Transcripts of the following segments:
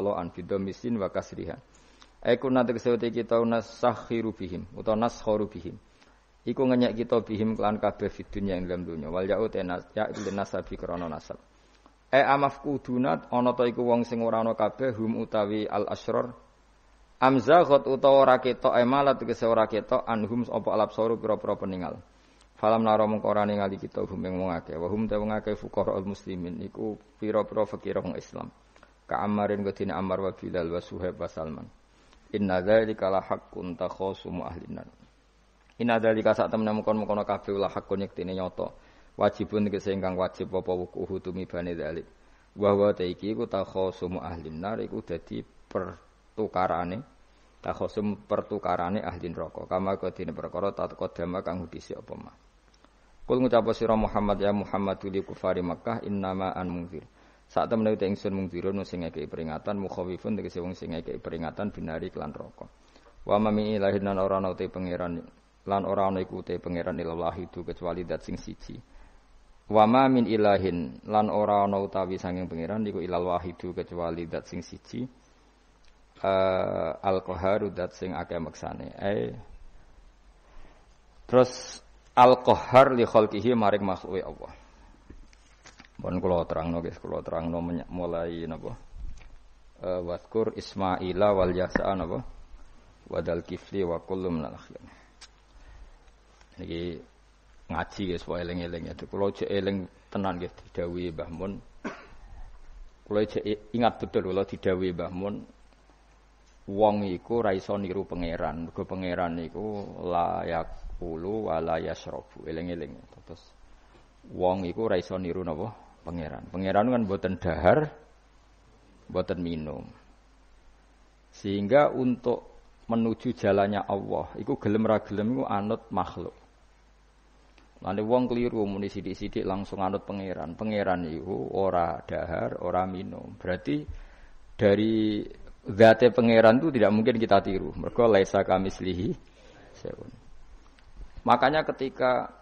toloan bidomisin wa kasriha. Aku nanti kesewete kita nasakhiru bihim utawa naskharu bihim. Iku ngenyek kita bihim kelan kabeh fid dunya ing dalam dunya. Wal ya'u ya ilin nasabi krana nasab. Amafkudunat ana ta iku wong sing ora ana kabeh hum utawi al asrar. Amzaghat utawa ora ketok malat tegese ora ketok anhum apa alabsaru pira-pira peninggal. Falam naro mung ora ningali kita hum ing wong akeh. Wa hum ta wong akeh fuqaraul muslimin iku pira-pira fakir wong Islam. Ka Ammarin godine Ammar wa Bilal wa Suhaib wa Salman. Inna dzalika la haqqun takhasumu ahlinan. Inna dzalika sak temen mukon-mukono kabeh la haqqun yektine nyata. Wajibun tegese ingkang wajib apa wukuhu tumibane dzalik. Wa wa ta iki iku takhasumu ahlinar iku dadi pertukarane ahli neraka. Kama kodine perkara tatqadama kang hudisi apa mah. Kul ngucap sira Muhammad ya Muhammad li kufari Makkah innama an mungzir. Sak temene te ingsun mungzirun sing ngekeki peringatan mukhawifun tegese wong sing ngekeki peringatan binari kelan neraka. Wa mami ilahin lan ora ana te pangeran lan ora ana iku te pangeran ilahi tu kecuali dat sing siji. Wa ma min ilahin lan ora ana utawi sanging pangeran iku ilal wahidu kecuali dat sing siji. Al-Qaharu dat sing akeh maksane. Terus Al-Qahhar li khalqihi maring makhluke Allah. Mun kula terangno guys, mulai napa? Wadkur Ismaila wal Yasa napa? Wadal kifli wa kullu minal akhyar. Niki ngaji guys, wae eling-eling itu. Kula jek eling tenan nggih didhawuhi Mbah Mun. Kula jek ingat betul kula didhawuhi Mbah Mun. Wong iku ra iso niru pangeran. Mergo pangeran iku layak ulu wala yasrabu eling-eling. Terus wong iku ora iso niru napa pangeran. Pangeran kan mboten dahar, mboten minum. Sehingga untuk menuju jalannya Allah iku gelem ra gelem iku anut makhluk. Lane wong keliru muni sithik-sithik langsung anut pangeran. Pangeran iku ora dahar, ora minum. Berarti dari zate pangeran itu tidak mungkin kita tiru. Mergo laisa kamislihi seun. Makanya ketika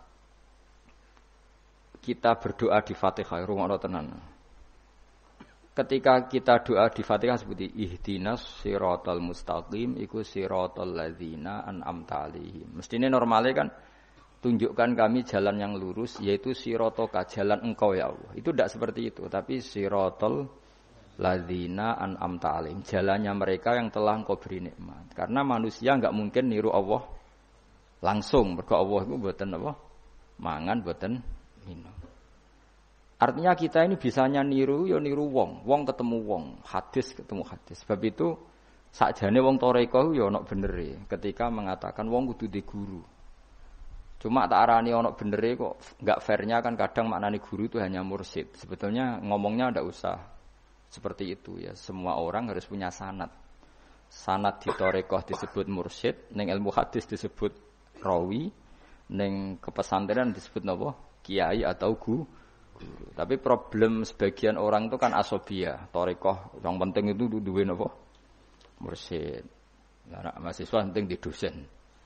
kita berdoa di Fatihah, rungokno tenan. Ketika kita doa di Fatihah seperti ihdinas siratal mustaqim iku siratal ladzina an'amta 'alaihim. Mestine normale kan tunjukkan kami jalan yang lurus yaitu siratoka jalan engkau ya Allah. Itu tidak seperti itu, tapi siratal ladzina an'amta 'alaihim, jalannya mereka yang telah engkau beri nikmat. Karena manusia enggak mungkin niru Allah langsung, mergo Allah itu mboten apa? Mangan mboten minum. Artinya kita ini bisanya niru ya niru wong, wong ketemu wong, hadis ketemu hadis. Sebab itu sakjane wong toreko ya ana benere ketika mengatakan wong kudu di guru. Cuma tak arani ana benere kok enggak fairnya kan kadang maknane guru itu hanya mursyid. Sebetulnya ngomongnya ndak usah seperti itu ya. Semua orang harus punya sanad. Sanad di toreko disebut mursyid, ning ilmu hadis disebut rawi, ning kepesantrenan disebut napa? Kiai atau guru. Tapi problem sebagian orang itu kan asobia, torikoh yang penting itu duwe napa? Mursyid. Lah mahasiswa penting di dosen.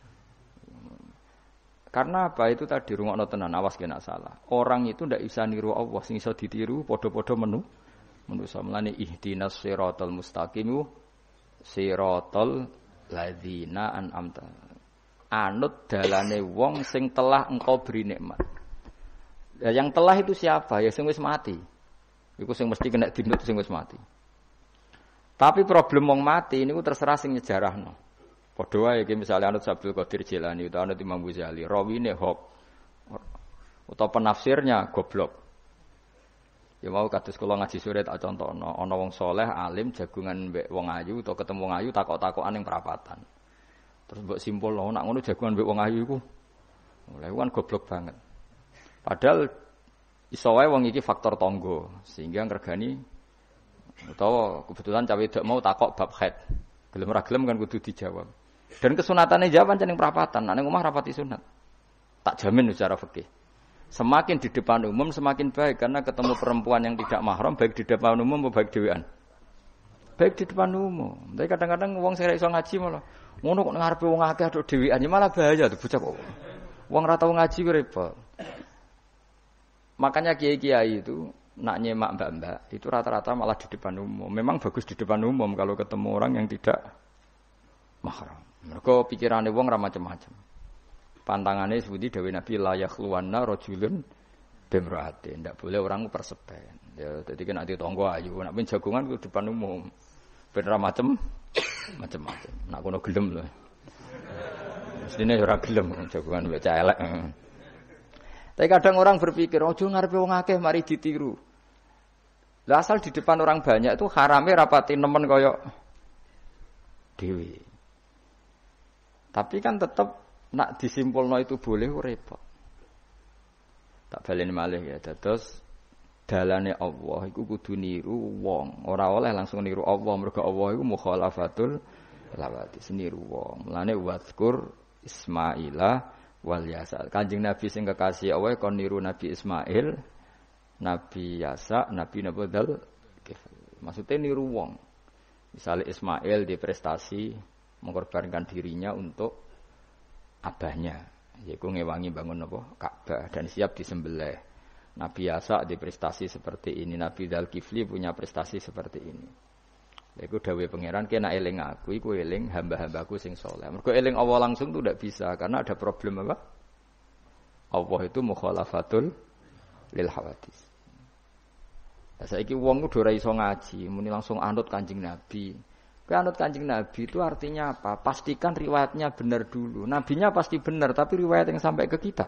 Karena apa? Itu tadi rungokno tenan, awas kena salah. Orang itu ndak bisa niru Allah, sing iso ditiru padha-padha manusa. Mulane ihdinas siratal mustaqim siratal ladzina an'amta. Anut dalane wong sing telah engkau beri nikmat. Ya, yang telah itu siapa? Ya sing wis mati. Iku sing mesti kena dinut sing wis mati. Tapi problem wong mati niku terserah sing nyejarahno. Padha wae iki misale anut Abdul Qadir Jilani utawa anut Imam Ghazali, rawine hok utawa penafsirnya goblok. Ya mau kados kula ngaji sore tak contohno, ana wong saleh alim jagungan mbek wong ayu utawa ketemu wong ayu takok-takokan ning perapatan. Terus mbok simpulno nek ngono jagungan mbek wong ayu iku. Lha iku kan goblok banget. Padahal iso wae wong iki faktor tangga sehingga ngregani utawa kebetulan cawe wedok mau takok bab haid. Gelem ora gelem kan kudu dijawab. Dan kesunatane jawab pancen ning perapatan, nek ning omah rapati sunat. Tak jamin secara fikih. Semakin di depan umum semakin baik karena ketemu perempuan yang tidak mahram baik di depan umum maupun baik dhewean. Baik di depan umum. Tapi kadang-kadang wong sing iso ngaji malah ngono kok ngarepe wong akeh tok dhewean ya malah bahaya tuh bocah kok. Wong ora tau ngaji ku repot. Makanya kiai-kiai itu nak nyemak mbak-mbak itu rata-rata malah di depan umum. Memang bagus di depan umum kalau ketemu orang yang tidak mahram. Mergo pikirane wong ra macam-macam. Pantangane sebuti dawuh Nabi la yakhluwanna rajulun bimra'atin. Ndak boleh orang persepen. Ya dadi nek ati tangga ayu, nek ben jagongan ku depan umum. Ben ra macam-macam. Nak kono gelem lho. Mestine ora gelem jagongan wek elek. Tapi kadang orang berpikir, ojo ngarepe wong akeh mari ditiru. Lah asal di depan orang banyak itu harame rapati nemen kaya dhewe. Tapi kan tetap nak disimpulno itu boleh repot. Tak baleni malih ya. Terus dalane Allah iku kudu niru wong. Ora oleh langsung niru Allah, mergo Allah iku mukhalafatul lawati, niru wong. Mulane wazkur Ismaila wal Yasa. Kanjeng Nabi sing kekasih Allah kon niru Nabi Ismail, Nabi Yasa, Nabi Nabodal. Maksudnya niru wong. Misalnya Ismail di prestasi mengorbankan dirinya untuk abahnya, yaitu ngewangi bangun apa? Ka'bah dan siap disembelih. Nabi Yasa di prestasi seperti ini, Nabi Dzulkifli punya prestasi seperti ini. Iku dawuh pangeran kena eling aku, iku eling hamba-hambaku sing saleh. Mergo eling Allah langsung itu tidak bisa karena ada problem apa? Allah itu mukhalafatul lil hawadis. Lah saiki wong kudu ora iso ngaji, muni langsung anut Kanjeng Nabi. Kowe anut Kanjeng Nabi itu artinya apa? Pastikan riwayatnya benar dulu. Nabinya pasti benar, tapi riwayat yang sampai ke kita.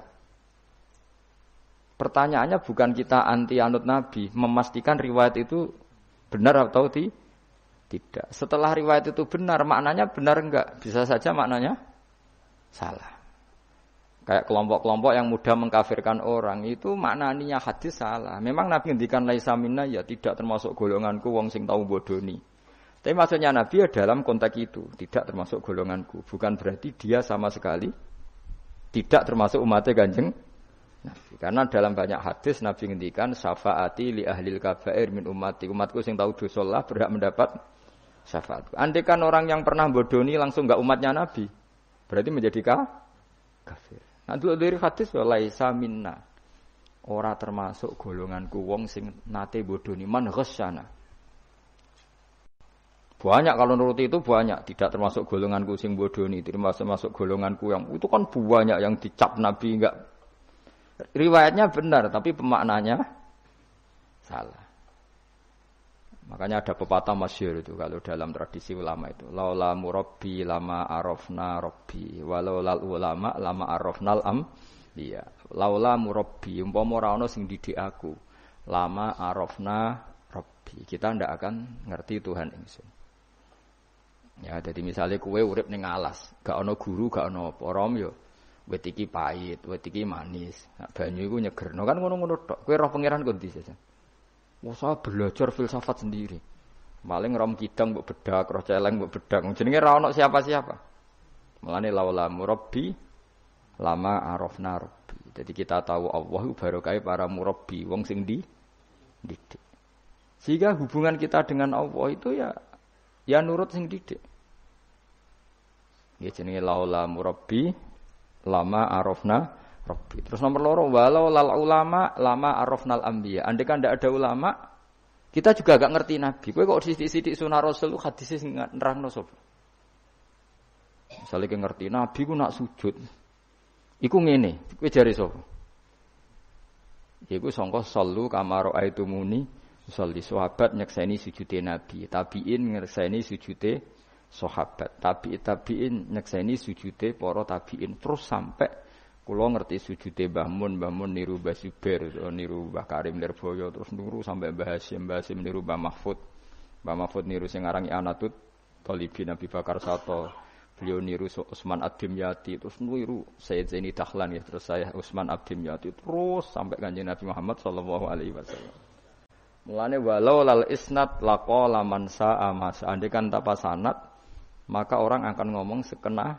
Pertanyaannya bukan kita anti anut Nabi, memastikan riwayat itu benar atau tidak. Setelah riwayat itu benar, maknanya benar enggak? Bisa saja maknanya salah. Kayak kelompok-kelompok yang mudah mengkafirkan orang, itu maknanya hadis salah. Memang Nabi ngendikan laisa minna ya tidak termasuk golonganku wong sing tau bodoni. Tapi maksudnya Nabi ya dalam konteks itu, tidak termasuk golonganku. Bukan berarti dia sama sekali tidak termasuk umatnya Kanjeng Nabi. Karena dalam banyak hadis Nabi ngendikan syafaati li ahlil kabair min ummati. Umatku sing tahu dosa lah berhak mendapat syafaat. Andai kan orang yang pernah bodoni langsung enggak umatnya Nabi, berarti menjadi kafir. Nah, dari hadis laisa minna. Ora termasuk golonganku wong sing nate bodoni man ghasyana. Banyak kalau nuruti itu banyak, tidak termasuk golonganku sing bodoni, termasuk golonganku yang itu kan banyak yang dicap Nabi enggak. Riwayatnya benar tapi pemaknanya salah. Makanya ada pepatah masyhur itu kalau dalam tradisi ulama itu, laula murabbi lama arafna rabbi, walau lal ulama lama arafnal iya. Laula murabbi umpama ora ana sing didik aku, lama arafna rabbi. Kita ndak akan ngerti Tuhan ingsun. Ya, jadi misalnya kowe urip ning alas, gak ana guru, gak ana apa, rom yo wit iki pahit, wit iki manis. Nah, banyu iku nyegerno kan ngono-ngono tok. Kowe roh pangeran kok ndi sih? Wah, saya belajar filsafat sendiri. Maling rom kidang mbok bedak, roh celeng mbok bedak. Jenenge ra ono siapa-siapa. Mulane laula murabbi lama arafna rabbi. Jadi kita tahu Allah barokah para murabbi, wong sing didik. Sehingga hubungan kita dengan Allah itu ya nurut sing didik. Ya jenenge laula murabbi lama arafna Rabbi. Terus nomor loro walau lal ulama lama arafnal anbiya. Andai kan ndak ada ulama, kita juga gak ngerti Nabi. Kowe kok sithik-sithik sunah Rasul lu hadis sing nerangno sapa? Misale ki ngerti Nabi ku nak sujud. Iku ngene, kowe jare sapa? Iku sangka sallu kama raaitumuni sholli. Sahabat nyekseni sujude Nabi, tabiin nyekseni sujude sahabat, tabiin nyekseni sujude para tabiin terus sampai kula ngerti sujude Mbah Mun niru Mbah Zubair, niru Mbah Karim Lirboyo, terus niru sampai Mbah Hasyim niru Mbah Mahfud. Mbah Mahfud niru sing aran Anatut Talibin Nabi Bakar Sato. Beliau niru Utsman Ad-Dimyati, terus niru Sayyid Zaini Dahlan ya, terus saya Utsman Ad-Dimyati terus sampai Kanjeng Nabi Muhammad sallallahu alaihi wasallam. Mulane walau lal isnad laqala man sa'a mas. Andai kan tanpa sanad, maka orang akan ngomong sekena.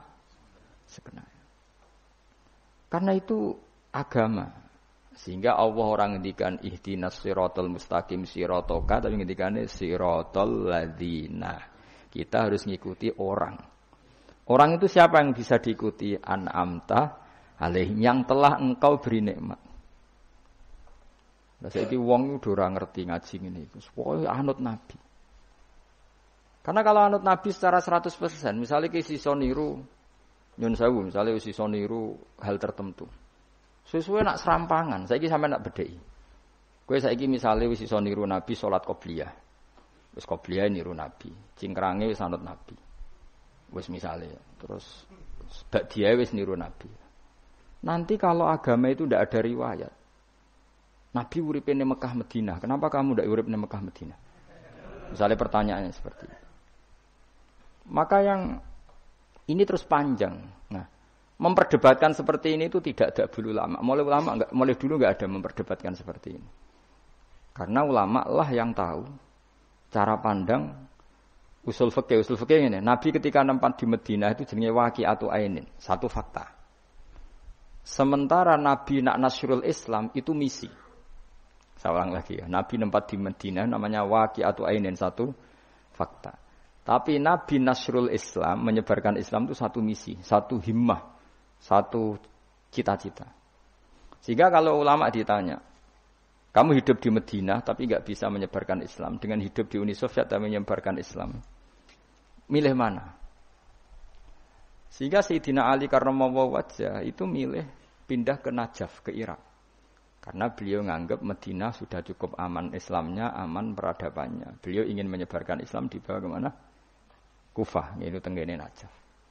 Karena itu agama. Sehingga Allah orang ngendikan ihdinas siratal mustaqim siratoka, tapi ngendikane siratal ladzina. Kita harus ngikuti orang. Orang itu siapa yang bisa diikuti? An'amta alaihim, yang telah engkau beri nikmat. Lah saiki wong udah ora ngerti ngaji ngene iku. Pokoke anut Nabi. Karena kalau anut Nabi secara 100%, misalnya ki iso niru nyun sewu, misalnya wis iso niru hal tertentu. Sesuai nak serampangan, saiki sampe nak bedheki. Kowe saiki misale wis iso niru Nabi salat qobliyah. Wis qobliyah niru Nabi, cingkrange wis anut Nabi. Wis misale, terus ba'diyah wis niru Nabi. Nanti kalau agama itu tidak ada riwayat. Nabi uripe ning Mekah Madinah, kenapa kamu ndak urip ning Mekah Madinah? Misalnya pertanyaannya seperti itu. Maka yang ini terus panjang. Nah, memperdebatkan seperti ini itu tidak ada dulu ulama. Mulai dulu enggak ada memperdebatkan seperti ini. Karena ulama lah yang tahu cara pandang usul fikih. Usul fikih ini, Nabi ketika nempat di Madinah itu jenenge waqi'atu ainin, satu fakta. Sementara Nabi nak nasrul Islam itu misi. Saya ulang lagi ya, Nabi nempat di Madinah namanya waqi'atu ainin, satu fakta. Tapi Nabi nasrul Islam, menyebarkan Islam itu satu misi, satu himmah, satu cita-cita. Sehingga kalau ulama ditanya, kamu hidup di Madinah tapi enggak bisa menyebarkan Islam, dengan hidup di Uni Soviet tapi menyebarkan Islam, milih mana? Sehingga Sayyidina Ali karramallahu wajhah itu milih pindah ke Najaf, ke Irak. Karena beliau menganggap Madinah sudah cukup aman Islamnya, aman peradabannya. Beliau ingin menyebarkan Islam di bawah kemana? Kufah, yaitu tenggene Najaf.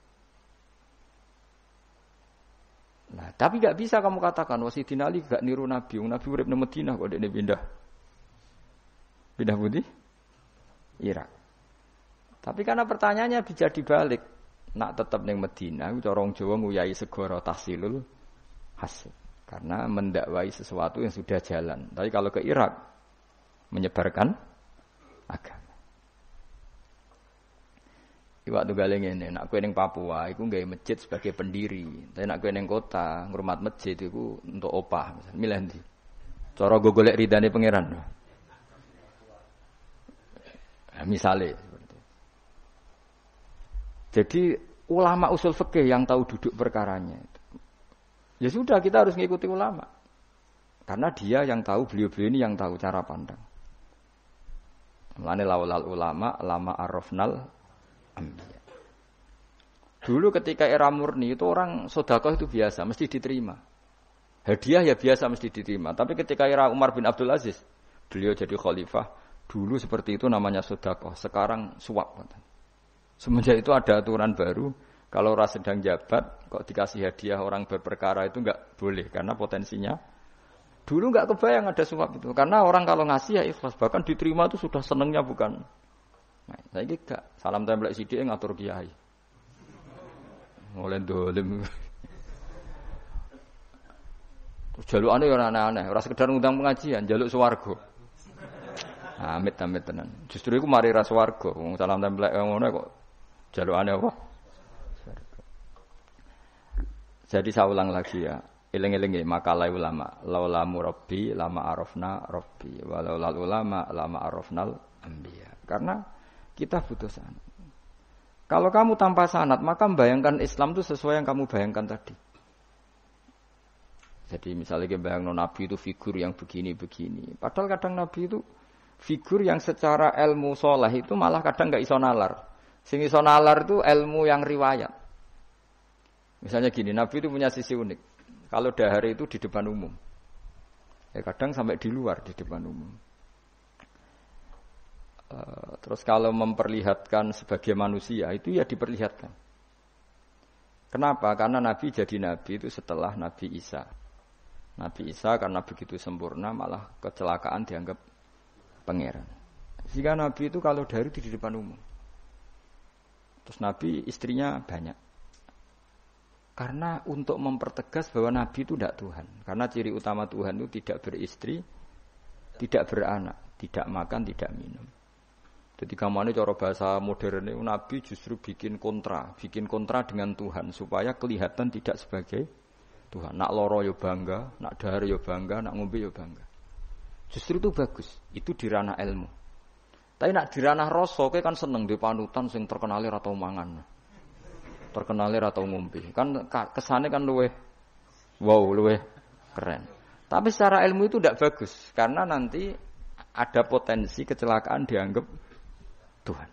Nah, tapi enggak bisa kamu katakan Sayyidina Ali enggak niru Nabi. Nabi urip nang Madinah kok dekne pindah. Pindah pundi? Irak. Tapi karena pertanyaannya bisa dibalik. Nak tetap ning Madinah, cara wong Jawa nguyai segara tahsilul hasil. Karena mendakwai sesuatu yang sudah jalan. Tapi kalau ke Irak, menyebarkan agama. Iwak tunggal ngene, nak kowe ning Papua iku nggawe masjid sebagai pendiri. Tapi nak kowe ning kota ngrumat masjid iku untuk opah, misalnya milih ndi? Cara go golek ridane pangeran. Nah, misale seperti itu. Jadi ulama usul fikih yang tahu duduk perkaranya. Ya sudah, kita harus mengikuti ulama. Karena dia yang tahu, beliau-beliau ini yang tahu cara pandang. Mulane laulal ulama lama arafnal ambiya. Dulu ketika era murni itu orang sedekah itu biasa, mesti diterima. Hadiah ya biasa mesti diterima. Tapi ketika era Umar bin Abdul Aziz, beliau jadi khalifah, dulu seperti itu namanya sedekah, sekarang suap. Semenjak itu ada aturan baru, kalau orang sedang jabat kok dikasih hadiah orang berperkara itu enggak boleh karena potensinya. Dulu enggak kebayang ada suap itu, karena orang kalau ngasih ya ikhlas, bahkan diterima itu sudah senengnya bukan. Nah, saya enggak salam templek sithik ngatur kiai. Mulai dolim. Jalukane ora aneh-aneh, ora sekedar ngundang pengajian, jaluk swarga. Amit-amit tenan. Justru iku mari ra swarga, wong salam templek ngono kok jalukane apa? Jadi saya ulang lagi ya, eling-eling ya makalah ulama. Laula murabbi lama arafna rabbi, walau lal ulama lama arafnal anbiya. Karena kita butuh sanad. Kalau kamu tanpa sanad, maka membayangkan Islam itu sesuai yang kamu bayangkan tadi. Jadi misalnya kita bayangkan Nabi itu figur yang begini-begini. Padahal kadang Nabi itu figur yang secara ilmu soleh itu malah kadang nggak iso nalar. Sing iso nalar itu ilmu yang riwayat. Misalnya gini, Nabi itu punya sisi unik. Kalau dahar itu di depan umum. Ya kadang sampai di luar di depan umum. Terus kalau memperlihatkan sebagai manusia itu ya diperlihatkan. Kenapa? Karena Nabi jadi Nabi itu setelah Nabi Isa. Nabi Isa karena begitu sempurna malah kecelakaan dianggap pangeran. Jika Nabi itu kalau dahar itu di depan umum. Terus Nabi istrinya banyak. Karena untuk mempertegas bahwa Nabi itu tidak Tuhan. Karena ciri utama Tuhan itu tidak beristri, tidak beranak, tidak makan, tidak minum. Jadi kamane cara bahasa modern itu Nabi justru bikin kontra dengan Tuhan supaya kelihatan tidak sebagai Tuhan. Nak loro yo bangga, nak dahar yo bangga, nak ngombe yo bangga. Justru itu bagus. Itu di ranah ilmu. Tapi nak di ranah rasa kowe kan seneng di panutan sing terkenale ra tau mangan. Terkenale ra tau ngombe. Kan kesane kan luweh wow, luweh keren. Tapi secara ilmu itu tidak bagus karena nanti ada potensi kecelakaan dianggap Tuhan.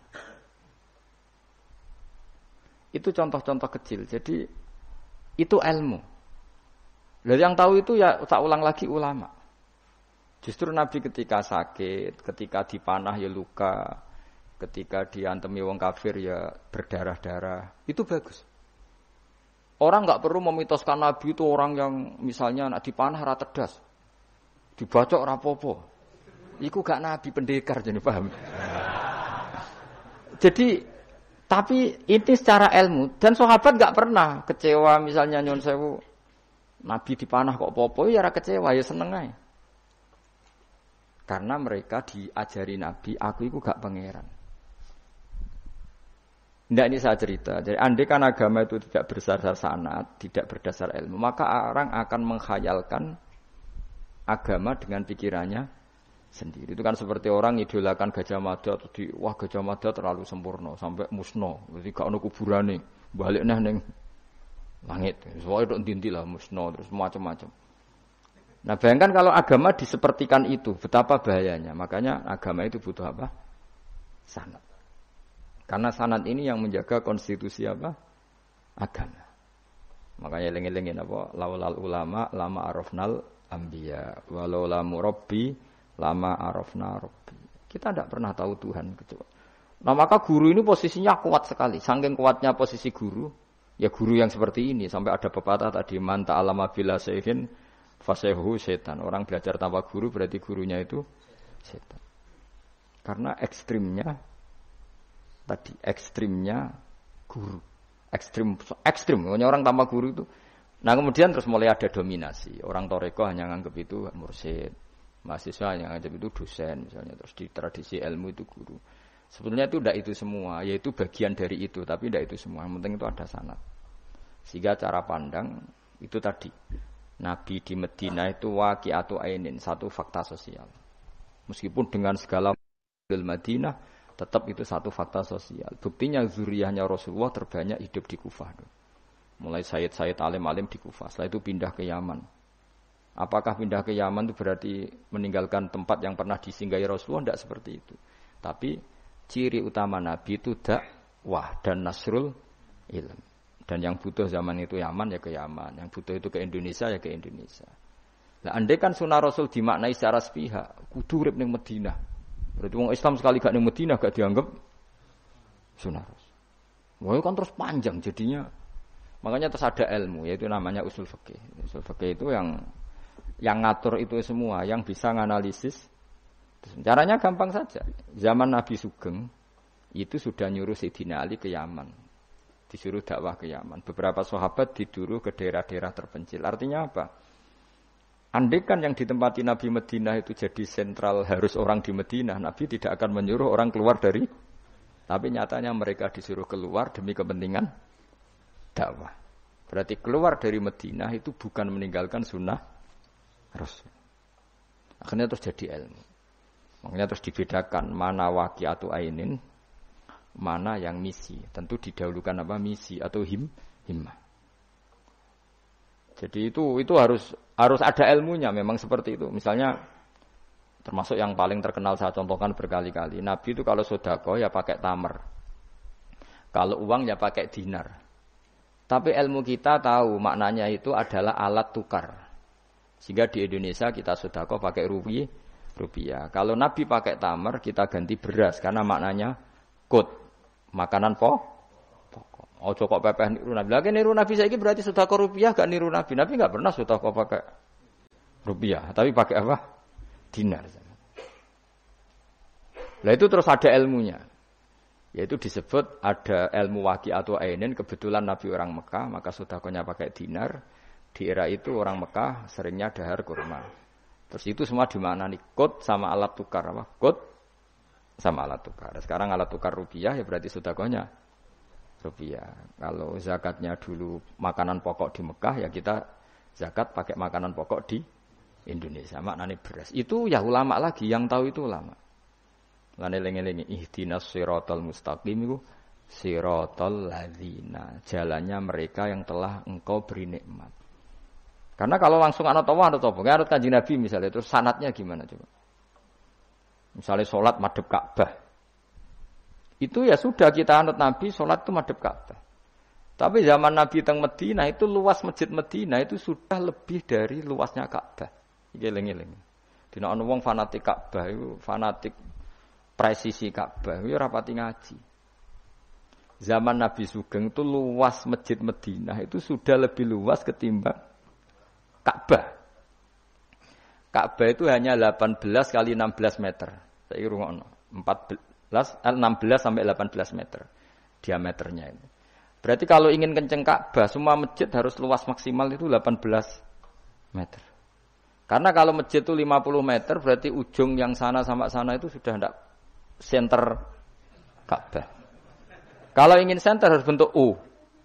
Itu contoh-contoh kecil. Jadi itu ilmu. Lalu yang tahu itu ya tak ulang lagi ulama. Justru Nabi ketika sakit, ketika dipanah ya luka, ketika diantemi wong kafir ya berdarah-darah. Itu bagus. Orang nggak perlu memitoskan Nabi itu orang yang misalnya nak dipanah ra tedas, dibacok ora apa-apa. Iku gak Nabi pendekar jadi paham. Jadi tapi ini secara ilmu dan sahabat nggak pernah kecewa misalnya nyon sewu Nabi dipanah kok apa-apa ya ora kecewa ya seneng ae. Karena mereka diajari Nabi, aku itu gak pangeran. Tidak ini saya cerita. Jadi andai kan agama itu tidak berdasar sanad, tidak berdasar ilmu, maka orang akan menghayalkan agama dengan pikirannya sendiri. Itu kan seperti orang idolakan Gajah Mada atau wah Gajah Mada terlalu sempurna sampai musno. Jadi gak ono kuburane, balik neng langit. Soalnya itu dintilah musno terus macam-macam. Nah bayangkan kalau agama disepertikan itu, betapa bahayanya. Makanya agama itu butuh apa? Sanad. Karena sanad ini yang menjaga konstitusi apa? Agama. Makanya eling-elingin apa? Laulal ulama lama arafnal anbiya, walau lamu rabbi lama arafna rabbi. Kita tidak pernah tahu Tuhan kecuali. Nah maka guru ini posisinya kuat sekali. Saking kuatnya posisi guru, ya guru yang seperti ini. Sampai ada pepatah tadi, man ta'alama bila syaihin fasehu setan. Orang belajar tanpa guru berarti gurunya itu setan. Karena ekstrimnya guru. Ekstrim. Orang tanpa guru itu. Nah kemudian terus mulai ada dominasi. Orang toreko hanya nganggap itu mursyid. Mahasiswa hanya nganggap itu dosen misalnya. Terus di tradisi ilmu itu guru. Sebetulnya itu tidak itu semua. Yaitu bagian dari itu. Tapi tidak itu semua. Yang penting itu ada sanad. Sehingga cara pandang itu tadi. Nabi di Medina itu waqi'atu ainin. Satu fakta sosial. Meskipun dengan segala Madinah. Tetap itu satu fakta sosial. Buktinya zuriyahnya Rasulullah terbanyak hidup di Kufah. Mulai Sayyid alim-alim di Kufah. Setelah itu pindah ke Yaman. Apakah pindah ke Yaman itu berarti meninggalkan tempat yang pernah disinggahi Rasulullah? Tidak seperti itu. Tapi ciri utama Nabi itu dakwah dan nasrul ilm. Dan yang butuh zaman itu Yaman ya ke Yaman. Yang butuh itu ke Indonesia ya ke Indonesia. Nah, andai kan sunnah Rasul dimaknai secara sepihak, kudu urip ning Madinah. Berarti orang Islam sekali gak di Madinah gak dianggap sunnah Rasul. Wah kan terus panjang jadinya. Makanya terus ada ilmu yaitu namanya usul fikih. Usul fikih itu yang ngatur itu semua, yang bisa nganalisis. Caranya gampang saja. Zaman Nabi Sugeng itu sudah nyuruh Sayyidina Ali ke Yaman. Disuruh dakwah ke Yaman. Beberapa sahabat disuruh ke daerah-daerah terpencil. Artinya apa? Andai kan yang ditempati Nabi Madinah itu jadi sentral harus orang di Madinah, Nabi tidak akan menyuruh orang keluar dari. Tapi nyatanya mereka disuruh keluar demi kepentingan dakwah. Berarti keluar dari Madinah itu bukan meninggalkan sunnah Rasul. Akhirnya terus jadi ilmu. Makanya terus dibedakan mana waqi'atu ainin, mana yang misi. Tentu didahulukan apa misi atau himmah. Jadi itu harus ada ilmunya memang seperti itu. Misalnya termasuk yang paling terkenal saya contohkan berkali-kali. Nabi itu kalau sedekah ya pakai tamar. Kalau uang ya pakai dinar. Tapi ilmu kita tahu maknanya itu adalah alat tukar. Sehingga di Indonesia kita sedekah pakai rupiah. Kalau Nabi pakai tamar kita ganti beras karena maknanya qut, makanan pokok. Ojo kok pepeh niru Nabi. Lagi niru Nabi saiki berarti sedekah rupiah gak niru Nabi. Nabi gak pernah sedekah pakai rupiah, tapi pakai apa? Dinar. Lah itu terus ada ilmunya. Yaitu disebut ada ilmu waqi'atu ainin, kebetulan Nabi orang Mekah, maka sedekahnya pakai dinar. Di era itu orang Mekah seringnya dahar kurma. Terus itu semua dimaknani qut sama alat tukar apa? Qut sama alat tukar. Sekarang alat tukar rupiah ya berarti sedekahnya rupiah. Kalau zakatnya dulu makanan pokok di Mekah ya kita zakat pakai makanan pokok di Indonesia. Maknanya beras. Itu ya ulama lagi yang tahu itu ulama. Lan eling-eling ihdinas siratal mustaqim itu siratal ladzina. Jalannya mereka yang telah engkau beri nikmat. Karena kalau langsung anut Allah, anut apa? Anut Kanjeng Nabi misalnya, terus sanatnya gimana coba? Misalnya sholat madhep Ka'bah. Itu ya sudah kita anut Nabi, sholat itu madhep Ka'bah. Tapi zaman Nabi teng Madinah itu luas masjid Madinah itu sudah lebih dari luasnya Ka'bah. Iki eling-eling. Dina ana wong fanatik Ka'bah itu fanatik presisi Ka'bah, itu rapati ngaji. Zaman Nabi Sugeng itu luas masjid Madinah itu sudah lebih luas ketimbang Ka'bah. Ka'bah itu hanya 18 kali 16 meter. Saya rungokno. 16 sampai 18 meter diameternya itu. Berarti kalau ingin kenceng Ka'bah, semua masjid harus luas maksimal itu 18 meter. Karena kalau masjid itu 50 meter, berarti ujung yang sana sama sana itu sudah tidak center Ka'bah. Kalau ingin center harus bentuk U.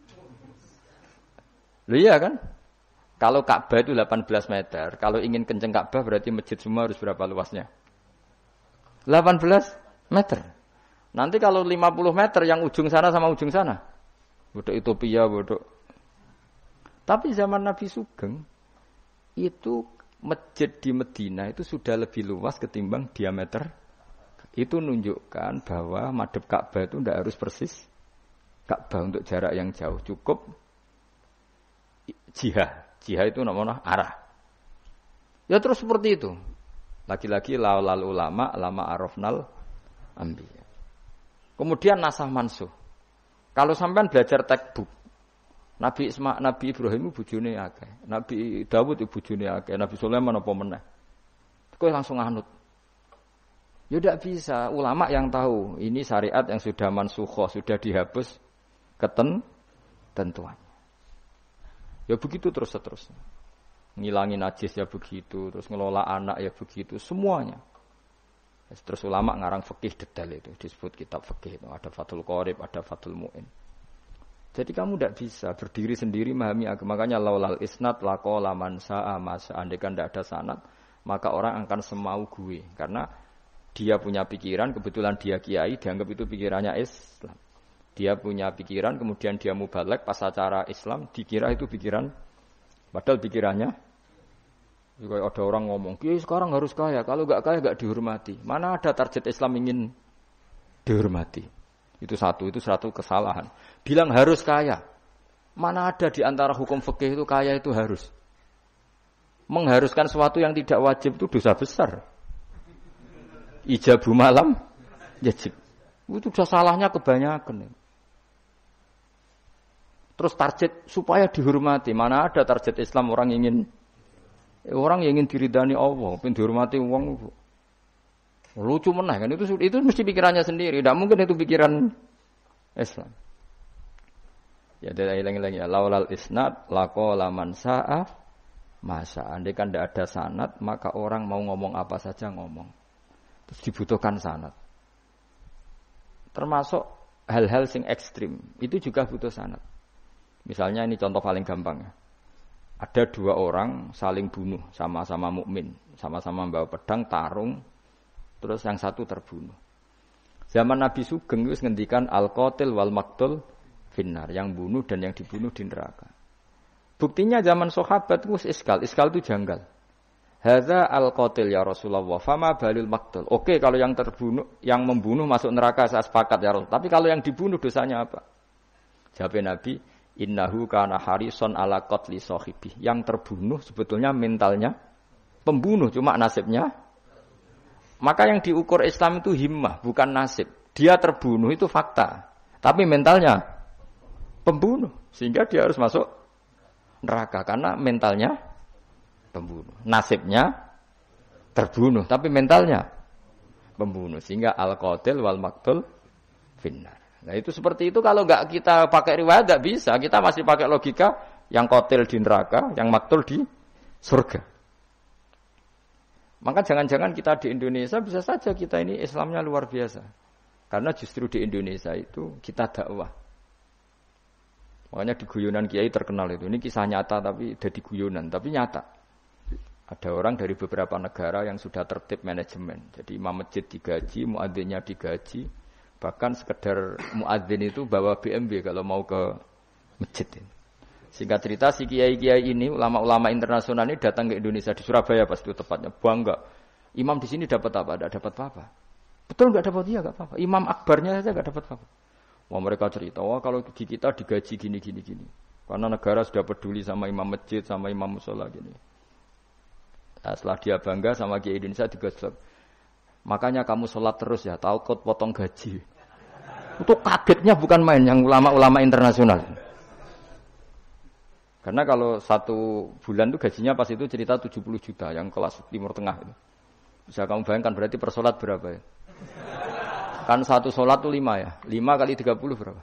Loh iya kan? Kalau Ka'bah itu 18 meter, kalau ingin kenceng Ka'bah berarti masjid semua harus berapa luasnya? 18 meter. Nanti kalau 50 meter yang ujung sana sama ujung sana, bodoh utopia, bodoh. Tapi zaman Nabi Sugeng itu masjid di Madinah itu sudah lebih luas ketimbang diameter. Itu menunjukkan bahwa madhep Ka'bah itu tidak harus persis Ka'bah untuk jarak yang jauh, cukup jihah. Jihad itu namanya arah. Ya terus seperti itu. Lagi-lagi laulal ulama, lama arafnal anbiya. Kemudian nasah mansuh. Kalau sampean belajar textbook, Nabi Ibrahim bojone akeh, Nabi Dawud bojone akeh, Nabi Sulaiman apa meneh. Kowe langsung anut. Ya tidak bisa. Ulama yang tahu ini syariat yang sudah mansukhoh, sudah dihapus ketentuan. Ya begitu terus-terusnya. Ngilangin najis ya begitu, terus ngelola anak ya begitu, semuanya. Terus ulama ngarang fikih detail itu, disebut kitab fikih itu. Ada Fathul Qorib, ada Fathul Mu'in. Jadi kamu tidak bisa berdiri sendiri memahami agama. Makanya laulal isnad laqala man sa'a masa. Andaikan tidak ada sanad, maka orang akan semau gue. Karena dia punya pikiran, kebetulan dia kiai, dianggap itu pikirannya Islam. Dia punya pikiran, kemudian dia mubalek pas acara Islam, dikira itu pikiran, padahal pikirannya, juga ada orang ngomong, kiai sekarang harus kaya, kalau nggak kaya nggak dihormati. Mana ada target Islam ingin dihormati? Itu satu kesalahan. Bilang harus kaya, mana ada di antara hukum fikih itu kaya itu harus. Mengharuskan sesuatu yang tidak wajib itu dosa besar. Ijabu malam, yajib. Itu sudah salahnya kebanyakan. Terus target supaya dihormati. Mana ada target Islam orang yang ingin diridani Allah, pengen dihormati wong. Lucu meneh kan itu mesti pikirannya sendiri. Tidak mungkin itu pikiran Islam. Ya dari ilang-ilang ya laulal isnad laqala man sa'a masa. Andai kan tidak ada sanad, maka orang mau ngomong apa saja ngomong. Terus dibutuhkan sanad. Termasuk hal-hal sing ekstrim, itu juga butuh sanad. Misalnya ini contoh paling gampang ya. Ada dua orang saling bunuh, sama-sama mukmin, sama-sama membawa pedang, tarung, terus yang satu terbunuh. Zaman Nabi Sugeng itu ngendikan al-qatil wal maqtul finnar, yang bunuh dan yang dibunuh di neraka. Buktinya zaman sahabat itu iskal itu janggal. Hadza al-qatil ya Rasulullah, fama balil maqtul. Oke, kalau yang terbunuh, yang membunuh masuk neraka saya sepakat ya Rasul. Tapi kalau yang dibunuh dosanya apa? Jawab Nabi, innahu kana harison ala qatli sahibi. Yang terbunuh sebetulnya mentalnya pembunuh, cuma nasibnya. Maka yang diukur Islam itu himmah, bukan nasib. Dia terbunuh itu fakta, tapi mentalnya pembunuh, sehingga dia harus masuk neraka karena mentalnya pembunuh. Nasibnya terbunuh, tapi mentalnya pembunuh, sehingga al-qatil wal maqtul finnar. Nah itu seperti itu kalau enggak kita pakai riwayat enggak bisa. Kita masih pakai logika yang qatil di neraka, yang maktul di surga. Maka jangan-jangan kita di Indonesia bisa saja kita ini Islamnya luar biasa. Karena justru di Indonesia itu kita dakwah. Makanya di guyonan kiai terkenal itu. Ini kisah nyata tapi jadi guyonan, tapi nyata. Ada orang dari beberapa negara yang sudah tertib manajemen. Jadi imam masjid digaji, muadzinnya digaji. Bahkan sekedar muadzin itu bawa BMW kalau mau ke masjid ini. Singkat cerita si kiai-kiai ini, ulama-ulama internasional ini datang ke Indonesia di Surabaya pas itu tepatnya. Bangga. Imam di sini dapat apa? Tidak dapat apa-apa. Betul nggak dapat dia nggak apa-apa. Imam akbarnya saja nggak dapat apa-apa. Wah mereka cerita, wah kalau di kita digaji gini. Karena negara sudah peduli sama imam masjid, sama imam musola gini. Nah, setelah dia bangga sama kiai Indonesia digosok. Makanya kamu sholat terus ya, takut potong gaji. Itu kagetnya bukan main yang ulama-ulama internasional. Karena kalau 1 bulan itu gajinya pas itu cerita 70 juta yang kelas Timur Tengah itu. Bisa kamu bayangkan berarti per sholat berapa ya? Kan 1 sholat itu 5 ya. 5 kali 30 berapa?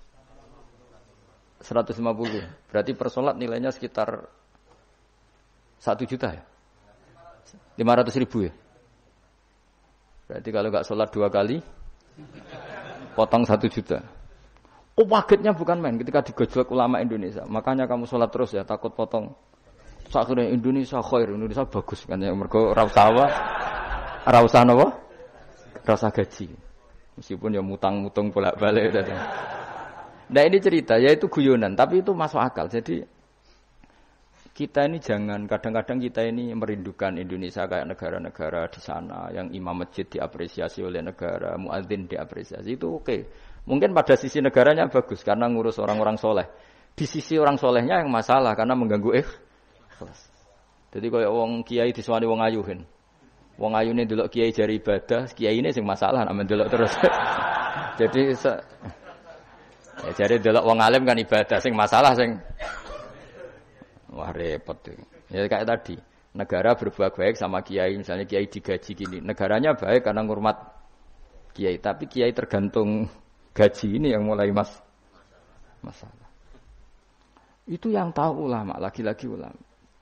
150. Berarti per sholat nilainya sekitar 1 juta ya? 500 ribu ya? Berarti kalau nggak sholat 2 kali, potong 1 juta. Oh kagetnya bukan main ketika digojlok ulama Indonesia. Makanya kamu sholat terus ya, takut potong. Sakjane Indonesia khair, Indonesia bagus kan ya. Mergo ra usah apa? Ra usah gaji. Meskipun ya mutang-mutung bolak-balik. Nah ini cerita, yaitu guyonan, tapi itu masuk akal. Jadi kita ini jangan, kadang-kadang kita ini merindukan Indonesia kayak negara-negara di sana yang imam masjid diapresiasi oleh negara, muadzin diapresiasi, itu oke. Mungkin pada sisi negaranya bagus karena ngurus orang-orang soleh. Di sisi orang solehnya yang masalah karena mengganggu ikhlas. Jadi kalau wong kiai disuwani wong ayuhin. Wong ayune delok kiai jari ibadah, kiai ini sing masalah nek delok terus. Jadi ya jari delok wong alim kan ibadah, sing masalah sing wah repot tuh. Ya kayak tadi, negara berbuat baik sama kiai, misalnya kiai digaji gini. Negaranya baik karena ngurmat kiai, tapi kiai tergantung gaji ini yang mulai masalah. Itu yang tahu ulama, lagi-lagi ulama.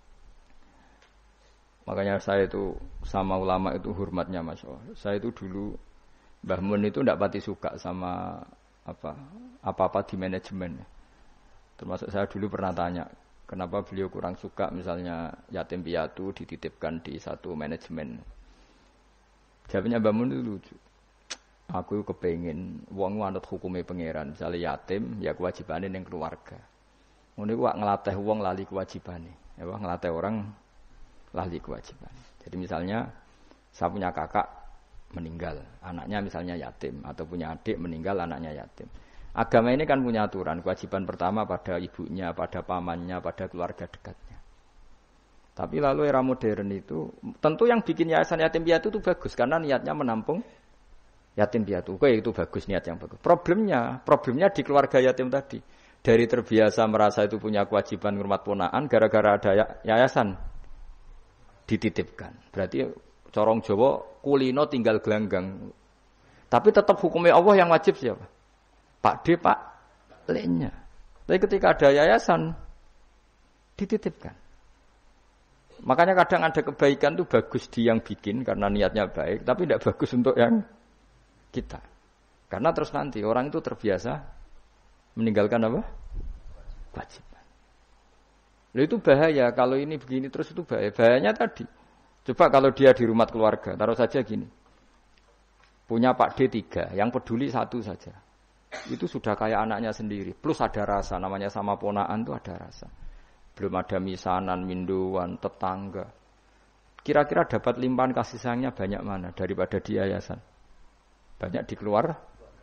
Makanya saya itu sama ulama itu hormatnya Masya Allah. Saya itu dulu Mbah Mun itu tidak pati suka sama apa-apa di manajemen. Termasuk saya dulu pernah tanya, kenapa beliau kurang suka misalnya yatim piatu dititipkan di satu manajemen. Jawabnya Mbah Mun itu lucu. Aku kepengin wong anut hukume pangeran, misalnya yatim ya kewajibane ning keluarga. Ngono iku nglatih wong lali kewajibane. Ya nglatih orang lali kewajiban. Jadi misalnya saya punya kakak meninggal, anaknya misalnya yatim, atau punya adik meninggal, anaknya yatim. Agama ini kan punya aturan, kewajiban pertama pada ibunya, pada pamannya, pada keluarga dekatnya. Tapi lalu era modern itu, tentu yang bikin yayasan yatim piatu itu bagus, karena niatnya menampung yatim piatu. Oke, itu bagus, niat yang bagus. Problemnya di keluarga yatim tadi. Dari terbiasa merasa itu punya kewajiban ngurmat ponaan, gara-gara ada yayasan dititipkan. Berarti corong Jawa kulino tinggal gelanggang. Tapi tetap hukumnya Allah yang wajib siapa? Pak D, Pak L-nya. Tapi ketika ada yayasan dititipkan. Makanya kadang ada kebaikan itu bagus di yang bikin karena niatnya baik, tapi tidak bagus untuk yang kita. Karena terus nanti orang itu terbiasa meninggalkan apa? Kewajiban. Lalu itu bahaya kalau ini begini terus itu bahaya. Bahayanya tadi. Coba kalau dia di rumah keluarga, taruh saja gini. Punya Pak D 3, yang peduli 1 saja. Itu sudah kayak anaknya sendiri. Plus ada rasa, namanya sama ponaan itu ada rasa. Belum ada misanan, minduan, tetangga. Kira-kira dapat limpahan kasih sayangnya banyak mana daripada di yayasan? Banyak di keluarga.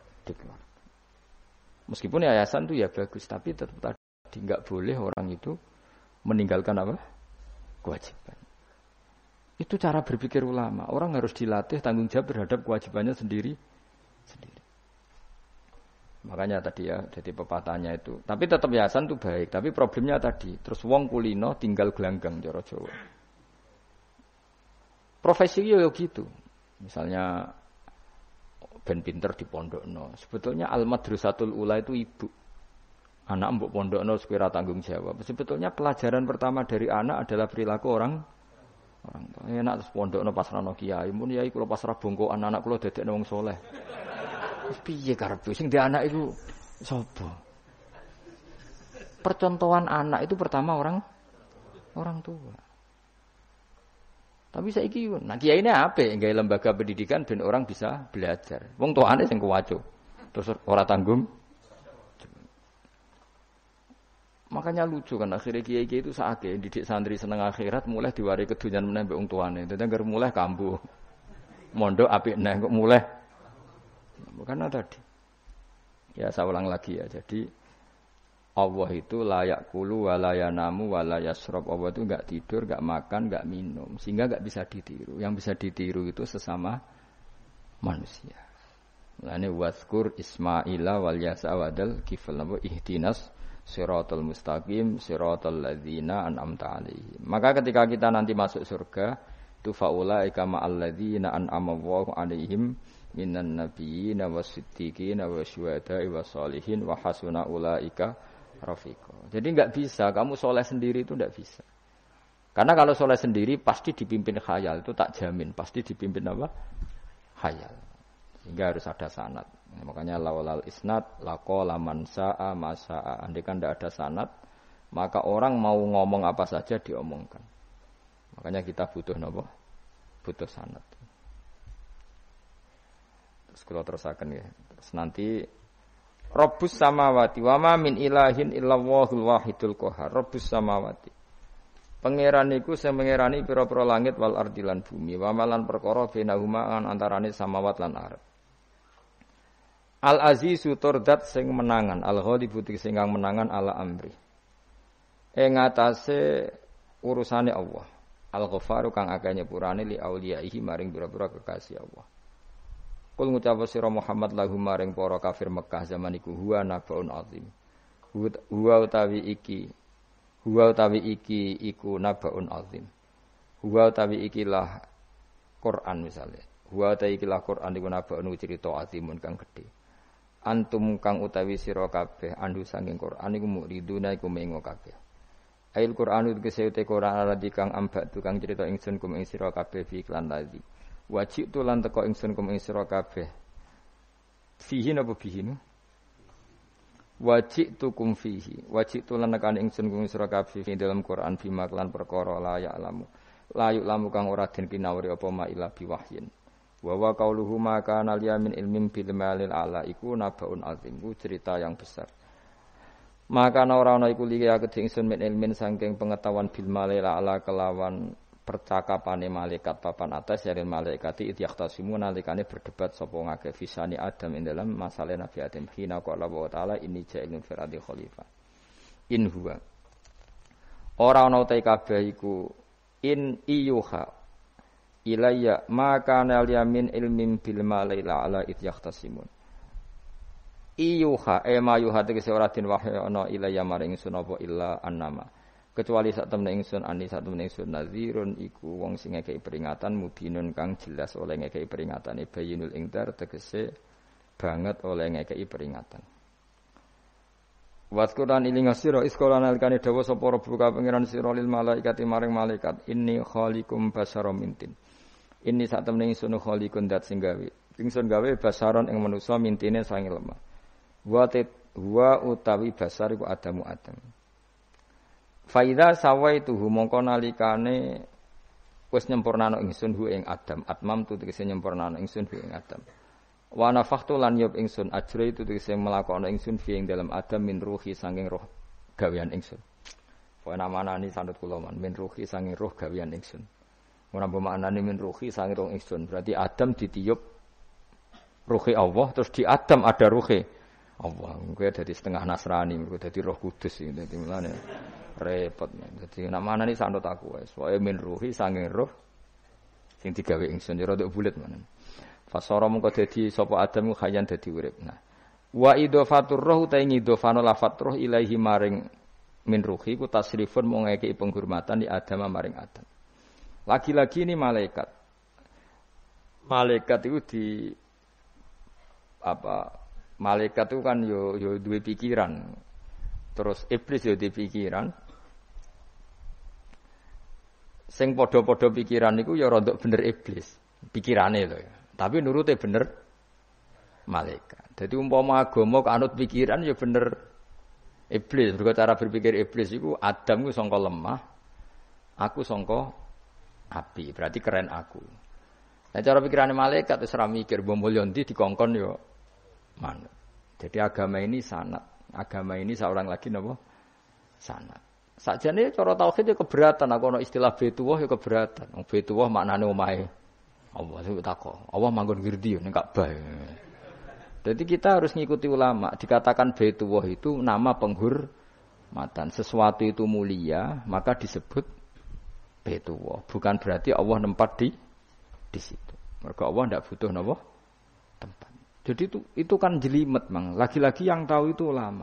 Meskipun yayasan itu ya bagus, tapi tetap tadi nggak boleh orang itu meninggalkan apa? Kewajiban. Itu cara berpikir ulama. Orang harus dilatih tanggung jawab terhadap kewajibannya sendiri. Makanya tadi ya, jadi pepatahnya itu. Tapi tetap yayasan itu baik. Tapi problemnya tadi, terus wong kulino tinggal gelanggang cara Jawa. Profesi yo gitu. Misalnya ben pinter di pondokno. Sebetulnya al-madrasatul ula itu ibu. Anak mbok pondokno sekira tanggung jawab. Sebetulnya pelajaran pertama dari anak adalah perilaku orang tua. Enak terus pondokno pasrahno kiai, mun yai kula pasrah bongkokan anak kula dadekno wong saleh. Wis piye karepe sing di anak iku sapa? Percontohan anak itu pertama orang tua. Tapi saiki nah kiai ini apik gawe lembaga pendidikan ben orang bisa belajar. Wong tuane sing kuwaco. Terus ora tanggung. Maka makanya lucu kan akhirnya kiai-kiai itu sakit didik santri seneng akhirat mulai diwari kedunyan meneh mbek wong tuane. Dadi anggere mulai kambuh. Mondok apik neh kok mulai. Bukan tadi. Ya saya ulang lagi ya. Jadi Allah itu layak kulu walayanamu walayasrob. Allah itu enggak tidur, enggak makan, enggak minum, sehingga enggak bisa ditiru. Yang bisa ditiru itu sesama manusia. Mulane wazkur Ismaila wal Yasa wadal kifal nabo ihdinas siratal mustaqim siratal ladzina an'amta alaihim. Maka ketika kita nanti masuk surga, tu faulaika ma'al ladzina an'ama Allahu alaihim minan nabiyyin wasiddiqin wasyuhada'i wassalihin wa hasuna ulaika rafiqa. Jadi enggak bisa kamu soleh sendiri itu enggak bisa. Karena kalau soleh sendiri pasti dipimpin khayal, itu tak jamin pasti dipimpin apa? Khayal. Sehingga harus ada sanad. Makanya laulal isnad laqala man sa'a masa'a. Andai kan tidak ada sanad, maka orang mau ngomong apa saja diomongkan. Makanya kita butuh napa? Butuh sanad. Terus kalau terusaken ya. Terus nanti Rabbus samawati wa ma min ilahin illallahul wahidul qahar. Rabbus samawati. Pangeran iku sing pangerani pira-pira langit wal ardi lan bumi. Wa malan perkara bainahuma antarane samawat lan ardh. Al-Azizu turdat sing menangan, Al-Ghalibu sing menangan ala amri. Ing atase urusane Allah. Al-Ghafaru kang akeh nyepurane li auliyaihi maring pira-pira kekasih Allah. Kul ngucap sira Muhammad lahum maring para kafir Mekah zaman iku huwa nabaun azim. Huwa utawi iki iku nabaun azim. Huwa utawi ikilah Quran misalnya. Huwa utawi ikilah Quran iku nabaun cerita azimun kang gedhe. Antum kang utawi sira kabeh andu saking Quran iku muriduna iku mengo kabeh. Ail Qur'anu tegese te Quran aladi kang ambak tukang cerita ingsun kum ing sira kabeh fi iklan ladi. Wajib tu lan teko ingsun kum ing sira kabeh. Fihi napa bihi? Wajib tu kum fihi. Wajib tu lan nekane ingsun kum sira kabeh ing dalam Quran bima lan perkara la ya'lamu. La ya'lamu kang ora den kinawari apa ma ila biwahyin. Wa wa qauluhu ma kana liyamin ilmin bil malil ala iku nabaun azim ku cerita yang besar. Maka ora ana iku liya kedhe ingsun min ilmin saking pengetahuan bil malil ala kelawan percakapane malaikat papan atas dari malaikati idyaqtasimu nalikane berdebat sapa ngake fisani Adam ing dalam masalah Nabi Adam hina qala wa ta'ala inni ja'ilun fil ardi khalifah. In huwa ora ana utai kabeh iku in iyuha ilayya maka nal yamin ilmin bil malaila ala idyaqtasimun. Iyuha ma yuha tegese ora den wahyu ana ilayya maring ingsun apa illa annama. Kecuali sak temne ingsun ani sak temne ingsun nazirun iku wong sing ngekeki peringatan mubinun kang jelas oleh ngekeki peringatane bayinul ingdar tegese banget oleh ngekeki peringatan. Waskuran ilinga sira iskola nalikane dawa sapa rabbuka pangeran sira lil malaikati maring malaikat inni khaliqum basaram mintin. Ini sak temene ingsun khalikun dat sing gawe. Ingsun gawe basaron ing manusa mintine sange lemah. Wa utawi basar iku Adamu Adam. Faida sawaituhu mongko nalikane wis nyempurnano ingsun hu ing Adam. Atmam tu tegese nyempurnano ingsun hu ing Adam. Wa nafakhtu lan yub ingsun ajra itu tegese melakono ingsun fi ing dalam Adam min ruhi sanging roh gawean ingsun. Wa namanani sanut kula man min ruhi sanging roh gawean ingsun. Ora bermaknane min ruhi sange roh ingsun. Berarti Adam ditiup ruhi Allah, terus di Adam ada ruhi Allah. Kuwi dadi setengah Nasrani, kuwi dadi Roh Kudus iki. Dadi mulane repot. Dadi namane sanut aku wis. Wae min ruhi sange roh sing digawe ingsun ya rada bulet menan. Fasara mengko dadi sapa Adam khayan dadi urip. Nah, wa idhafatur ruh ta ing idhafano lafat ruh ilahi maring min ruhi ku tasrifun mung ngekeki penghormatan di Adam maring Adam. Lagi-lagi ini malaikat. Malaikat itu malaikat itu kan yo duwe pikiran. Terus iblis yo duwe pikiran. Sing padha-padha pikiran niku ya rada bener iblis. Pikirane lho ya. Tapi nurute bener malaikat. Jadi umpama agama kanut pikiran ya bener iblis. Mergo cara berpikir iblis iku Adam ku sangka lemah, aku sangka api, berarti keren aku. Nah cara pikirane malaikat wis ora mikir mbok mulya ndi dikongkon yo manut. Jadi agama ini sanad. Agama ini seorang lagi napa? sanad. Sakjane cara tauhid ya keberatan, aku ana istilah Baitullah ya keberatan. Wong Baitullah maknane omahe Allah sing takok. Allah manggon ngerdi ning Ka'bah. Jadi kita harus ngikuti ulama. Dikatakan Baitullah itu nama penghormatan. Sesuatu itu mulia, maka disebut Baitullah. Bukan berarti Allah nempat di situ. Mergo Allah ndak butuh napa? Tempat. Jadi itu kan jelimet, Mang. Lagi-lagi yang tahu itu ulama.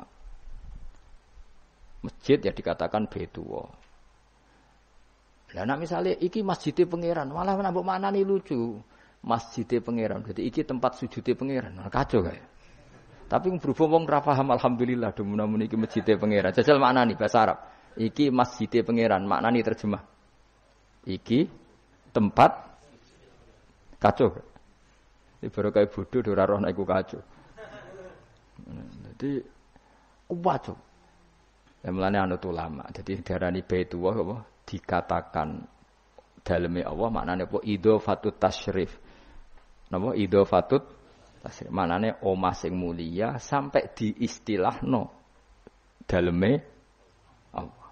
Masjid ya dikatakan Baitullah. Lah nek misale iki masjidé pangeran, malah nambah maknane lucu. Masjidé pangeran. Jadi iki tempat sujudé pangeran. Kacau kae. Tapi berhubung wong ra paham alhamdulillah demun iki masjidé pangeran. Jajal maknane bahasa Arab. Iki masjidé pangeran, maknane terjemah. Iki tempat kacau. Iki baru kae bodoh ora roh nek iku kacau. Jadi kacau. Yang mulane anut ulama. Jadi darani Baitullah apa? Dikatakan daleme Allah maknane apa? Idhofatut tasyrif. Napa idhofatut tasyrif? Maknane omah sing mulia sampai diistilahno daleme Allah.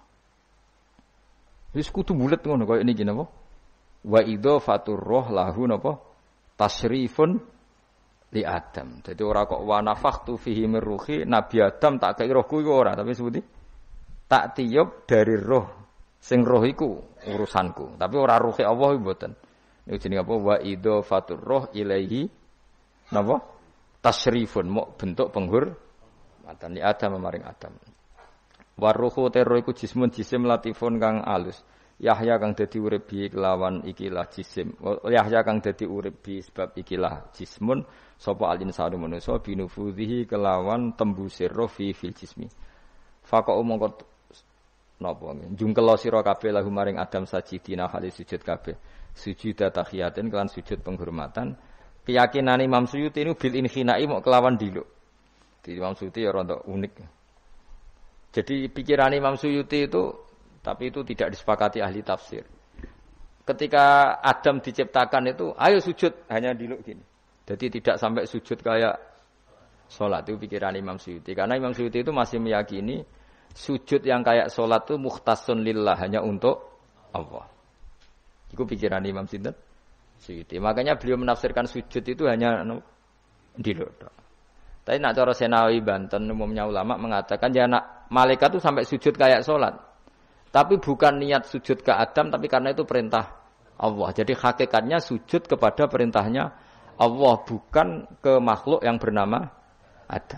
Wis kudu bulet ngono kaya niki napa? Wa idhofatur roh lahu napa? Tasyrifun li Adam. Jadi ora kok wa nafakhtu fihi min ruhi Nabi Adam tak kei rohku iku ora, tapi sebuti tak tiup dari roh sing roh iku urusanku tapi ora ruhe Allah mboten niku jenenge apa wa idhofatur roh ilaihi napa tasyrifun mok bentuk penghormatan li Adam maring Adam wa ruhu terro iku jismun jisim latifun kang alus Yahya kang dadi urip bi kelawan ikilah jisim Yahya kang dadi urip bi sebab ikilah jismun sapa alinsanu manusa binufudhihi kelawan tembusir roh fil jismi faqo mongko napa jungkel sira kabeh lahu maring Adam sajidina hale sujud kabeh sujud tahiyatin kelan sujud penghormatan keyakinan Imam Suyuti ini bil inkhina'i mok kelawan diluk di Imam Suyuti ya rada unik jadi pikiran Imam Suyuti itu tapi itu tidak disepakati ahli tafsir ketika Adam diciptakan itu ayo sujud hanya diluk gini jadi tidak sampai sujud kayak salat itu pikiran Imam Suyuti karena Imam Suyuti itu masih meyakini sujud yang kayak sholat itu mukhtasun lillah hanya untuk Allah. Itu pikiran Imam Suyuti. Makanya beliau menafsirkan sujud itu hanya diluk. Tapi nak cara Senawi Banten umumnya ulama mengatakan ya nak malaikat itu sampai sujud kayak sholat. Tapi bukan niat sujud ke Adam tapi karena itu perintah Allah. Jadi hakikatnya sujud kepada perintahnya Allah bukan ke makhluk yang bernama Adam.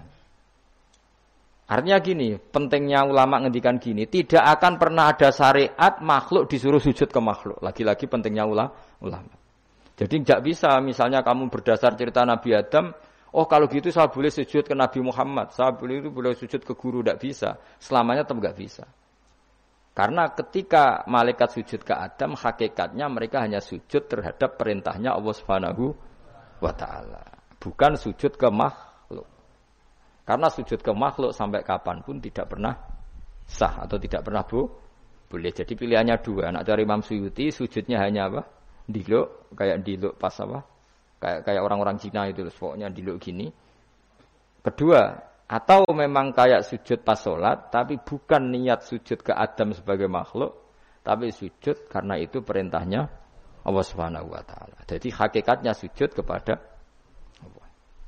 Artinya gini, pentingnya ulama ngendikan gini, tidak akan pernah ada syariat makhluk disuruh sujud ke makhluk. Lagi-lagi pentingnya ulama. Jadi tidak bisa, misalnya kamu berdasar cerita Nabi Adam, oh kalau gitu saya boleh sujud ke Nabi Muhammad, saya boleh sujud ke guru, tidak bisa. Selamanya tetap tidak bisa. Karena ketika malaikat sujud ke Adam, hakikatnya mereka hanya sujud terhadap perintahnya Allah Subhanahu wa Ta'ala. Bukan sujud ke makhluk. Karena sujud ke makhluk sampai kapanpun tidak pernah sah atau tidak pernah boleh. Jadi pilihannya dua. Nak cari Imam Suyuti sujudnya hanya apa? Diluk, kayak diluk pas apa? Kayak orang-orang Cina itu pokoknya diluk gini. Kedua, atau memang kayak sujud pas sholat, tapi bukan niat sujud ke Adam sebagai makhluk, tapi sujud karena itu perintahnya Allah Subhanahu wa Ta'ala. Jadi hakikatnya sujud kepada Allah.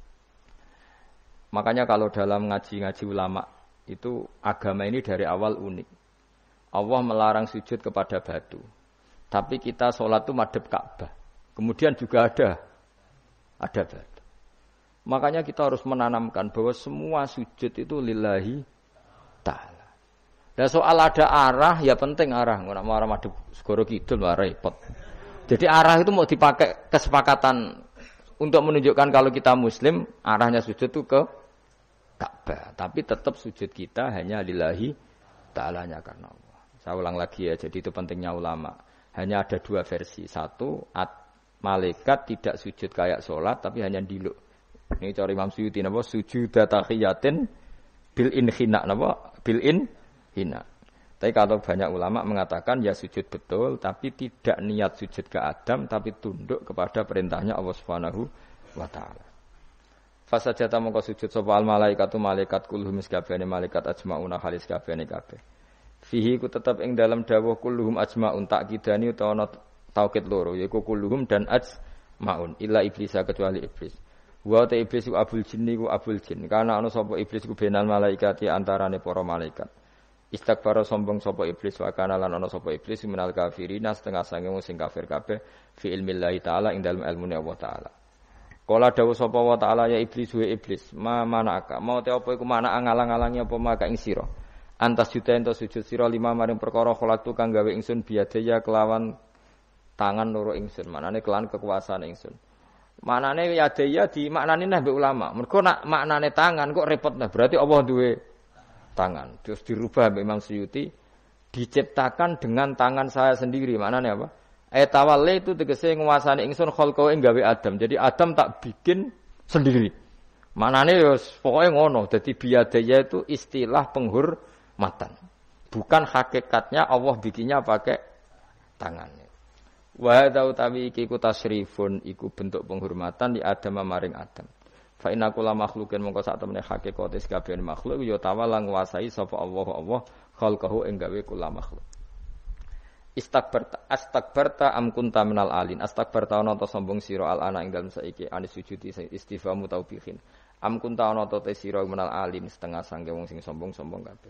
Makanya kalau dalam ngaji-ngaji ulama itu agama ini dari awal unik. Allah melarang sujud kepada batu. Tapi kita sholat itu madhep Ka'bah. Kemudian juga ada batu. Makanya kita harus menanamkan bahwa semua sujud itu lillahi ta'ala. Dan soal ada arah ya penting arah. Nggak mau arah madhep segoro kidul lah repot. Jadi arah itu mau dipakai kesepakatan untuk menunjukkan kalau kita muslim, arahnya sujud itu ke Ka'bah. Tapi tetap sujud kita hanya lillahi ta'alanya karena Allah. Saya ulang lagi ya, jadi itu pentingnya ulama. Hanya ada dua versi. Satu, malaikat tidak sujud kayak sholat, tapi hanya diluk. Ini cara Imam Suyuti, napa? Sujud tahiyatin bil inhina, napa? Bil inhina. Tapi kalau banyak ulama mengatakan ya sujud betul, tapi tidak niat sujud ke Adam, tapi tunduk kepada perintahnya Allah Subhanahu wa Ta'ala. Fasajata mongko sujud sapa al malaikatu malaikat kulhum kabehane malaikat ajmauna khalis kabehane kabeh. Fihi ku tetep ing dalam dawuh kulluhum ajmaun takkidani utawa ana taukid loro yaiku kulluhum dan ajmaun illa iblis kecuali iblis. Wa ta iblis ku abul jinni ku abul jin. Karena ana sapa iblis ku benal malaikati antarane para malaikat. Istakbara sombong sapa iblis wa kana lan ana sapa iblis minal kafirina setengah sange wong sing kafir kabeh fi ilmillahi taala ing dalem ilmune Allah taala. Kala dawuh sapa wa taala ya iblis wa iblis ma manaka mau te apa iku mana ngalang-alangi apa maka ing sira. Antas juta ento sujud sira lima maring perkara kholaqtu kang gawe ingsun biadaya kelawan tangan loro ingsun. Manane kelawan kekuasaan ingsun. Manane yadaya di maknane neh mbek ulama. Mergo nak maknane tangan kok repot nah. Berarti Allah duwe tangan. Terus dirubah mbek Imam Suyuti diciptakan dengan tangan saya sendiri. Maknane apa? Tawalle itu tegese nguasani ingsun kholqo ing gawe Adam. Jadi Adam tak bikin sendiri. Maknane ya pokoke ngono. Dadi biadaya itu istilah penghormatan. Bukan hakikatnya Allah bikinnya pakai tangannya. Wa hadza utawi iki ku tasyrifun iku bentuk penghormatan di Adam maring Adam. Fa inna kulla makhluqin mongko sak temene hakikate kabeh makhluk ya tawala nguasai sapa Allah khalqahu ing gawe kula makhluk. Astakbarta am kunta minal alin. Astakbarta ana ta sombong sira al ana ing dalem saiki anis sujudi istifamu taubihin. Am kunta ana ta sira minal alin setengah sangge wong sing sombong-sombong kabeh.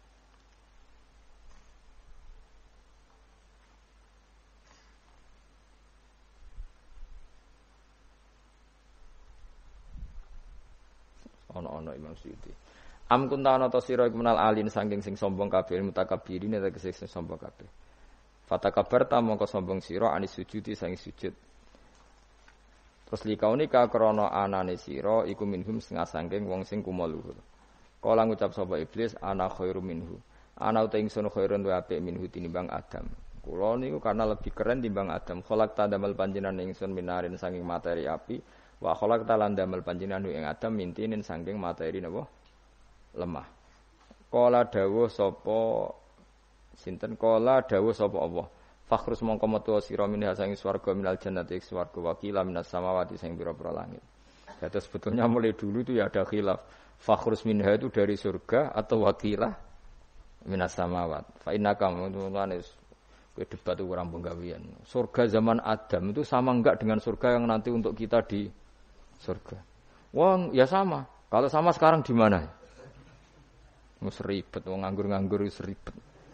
Ana Imam Suyuti. Am kunta ana ta sira minal alin saking sing sombong kabeh mutakabbirin tegese sing sombong kabeh. Fatakabarta mongko sombong sira anis sujudi sang sujud. Terus likaune ka krana anane sira iku minhum setengah saking wong sing kumaluhur. Kala ngucap sapa iblis ana khairu minhu. Ana uta ingsun khairun wa apik minhu tinimbang Adam. Kula niku karena lebih keren timbang Adam. Kholaq tadamel panjenengan ingsun minarin saking materi api. Wa kholaq talan damel panjenengan ing Adam mintinin saking materi napa? Lemah. Kala dawuh sapa sinten kala dawuh sapa Allah. Fakhrus mongko metu sira minha saking swarga minal jannati swarga wakila minas samawati sing pira-pira langit. Ya sebetulnya mulai dulu itu ya ada khilaf. Fakhrus minha itu dari surga atau wakilah minas samawat. Fa innaka mutunanis kowe debat itu kurang penggawean. Surga zaman Adam itu sama enggak dengan surga yang nanti untuk kita di surga? Wong ya sama. Kalau sama sekarang di mana? Mus ribet wong nganggur-nganggur wis ribet.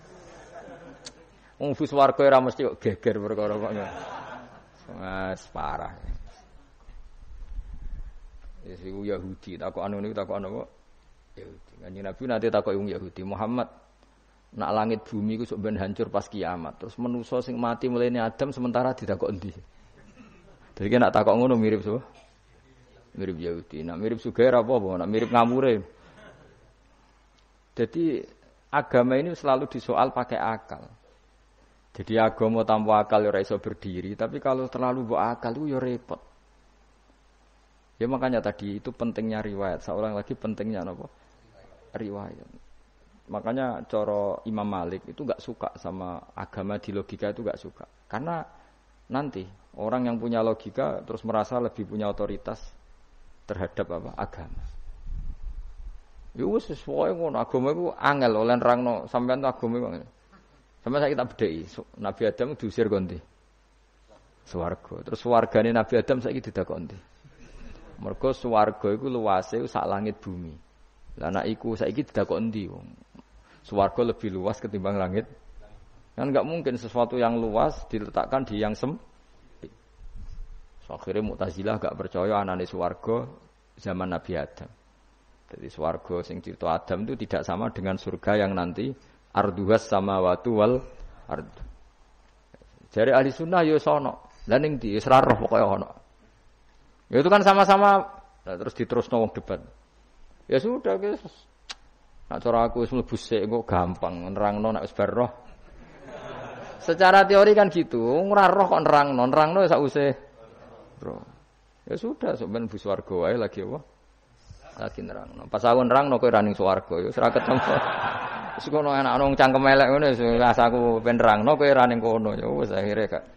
Wong wis warga ora mesti kok geger perkara kok. Mas parah. Ya si Yahudi takok anu niku takok ana kok Yahudi. Kanjeng Nabi nate takok wong Yahudi, Muhammad nak langit bumi ku sok ben hancur pas kiamat. Terus manusa sing mati mulane Adam sementara ditakok endi? Dadi nek takok ngono mirip so. Mirip Yahudi. Nak mirip sugih apa-apa, nak mirip ngamure. Jadi agama ini selalu disoal pakai akal. Jadi agama tanpa akal ya ora iso berdiri, tapi kalau terlalu mbok akal itu ya repot. Ya makanya tadi itu pentingnya riwayat. Seorang lagi pentingnya apa? Riwayat. Makanya cara Imam Malik itu enggak suka sama agama di logika itu enggak suka. Karena nanti orang yang punya logika terus merasa lebih punya otoritas terhadap apa? Agama. Ya wis sesuai ngono agama iku angel oleh nerangno sampean agama iku. Sampai saya kita bedheki Nabi Adam diusir kondi. Swarga. Terus swargane Nabi Adam saiki didakoni. Mergo swarga iku luase sak langit bumi. Lah nek iku saiki didakoni ndi wong. Swarga lebih luas ketimbang langit. Kan enggak mungkin sesuatu yang luas diletakkan di yang sempit. So, akhirnya Mu'tazilah enggak percaya anane swarga zaman Nabi Adam. Jadi swarga sing cerita Adam itu tidak sama dengan surga yang nanti arduhas samawati wal ard. Jare ahli sunnah ya sono. Lah ning ndi wis ra roh pokoke ono. Ya itu kan sama-sama terus diterusno wong debat. Ya sudah guys. Nak cara aku wis mlebu sik kok gampang nerangno nek wis bar roh. Secara teori kan gitu, ora roh kok nerangno ya sakwise roh. Ya sudah sampean bu swarga wae lagi apa? Lagi nerangno. Pas aku nerangno kowe ra ning swarga ya wis ra ketemu. Wis kono enak nang cangkem elek ngono wis aku ben nerangno kowe ra ning kono ya wis akhire gak.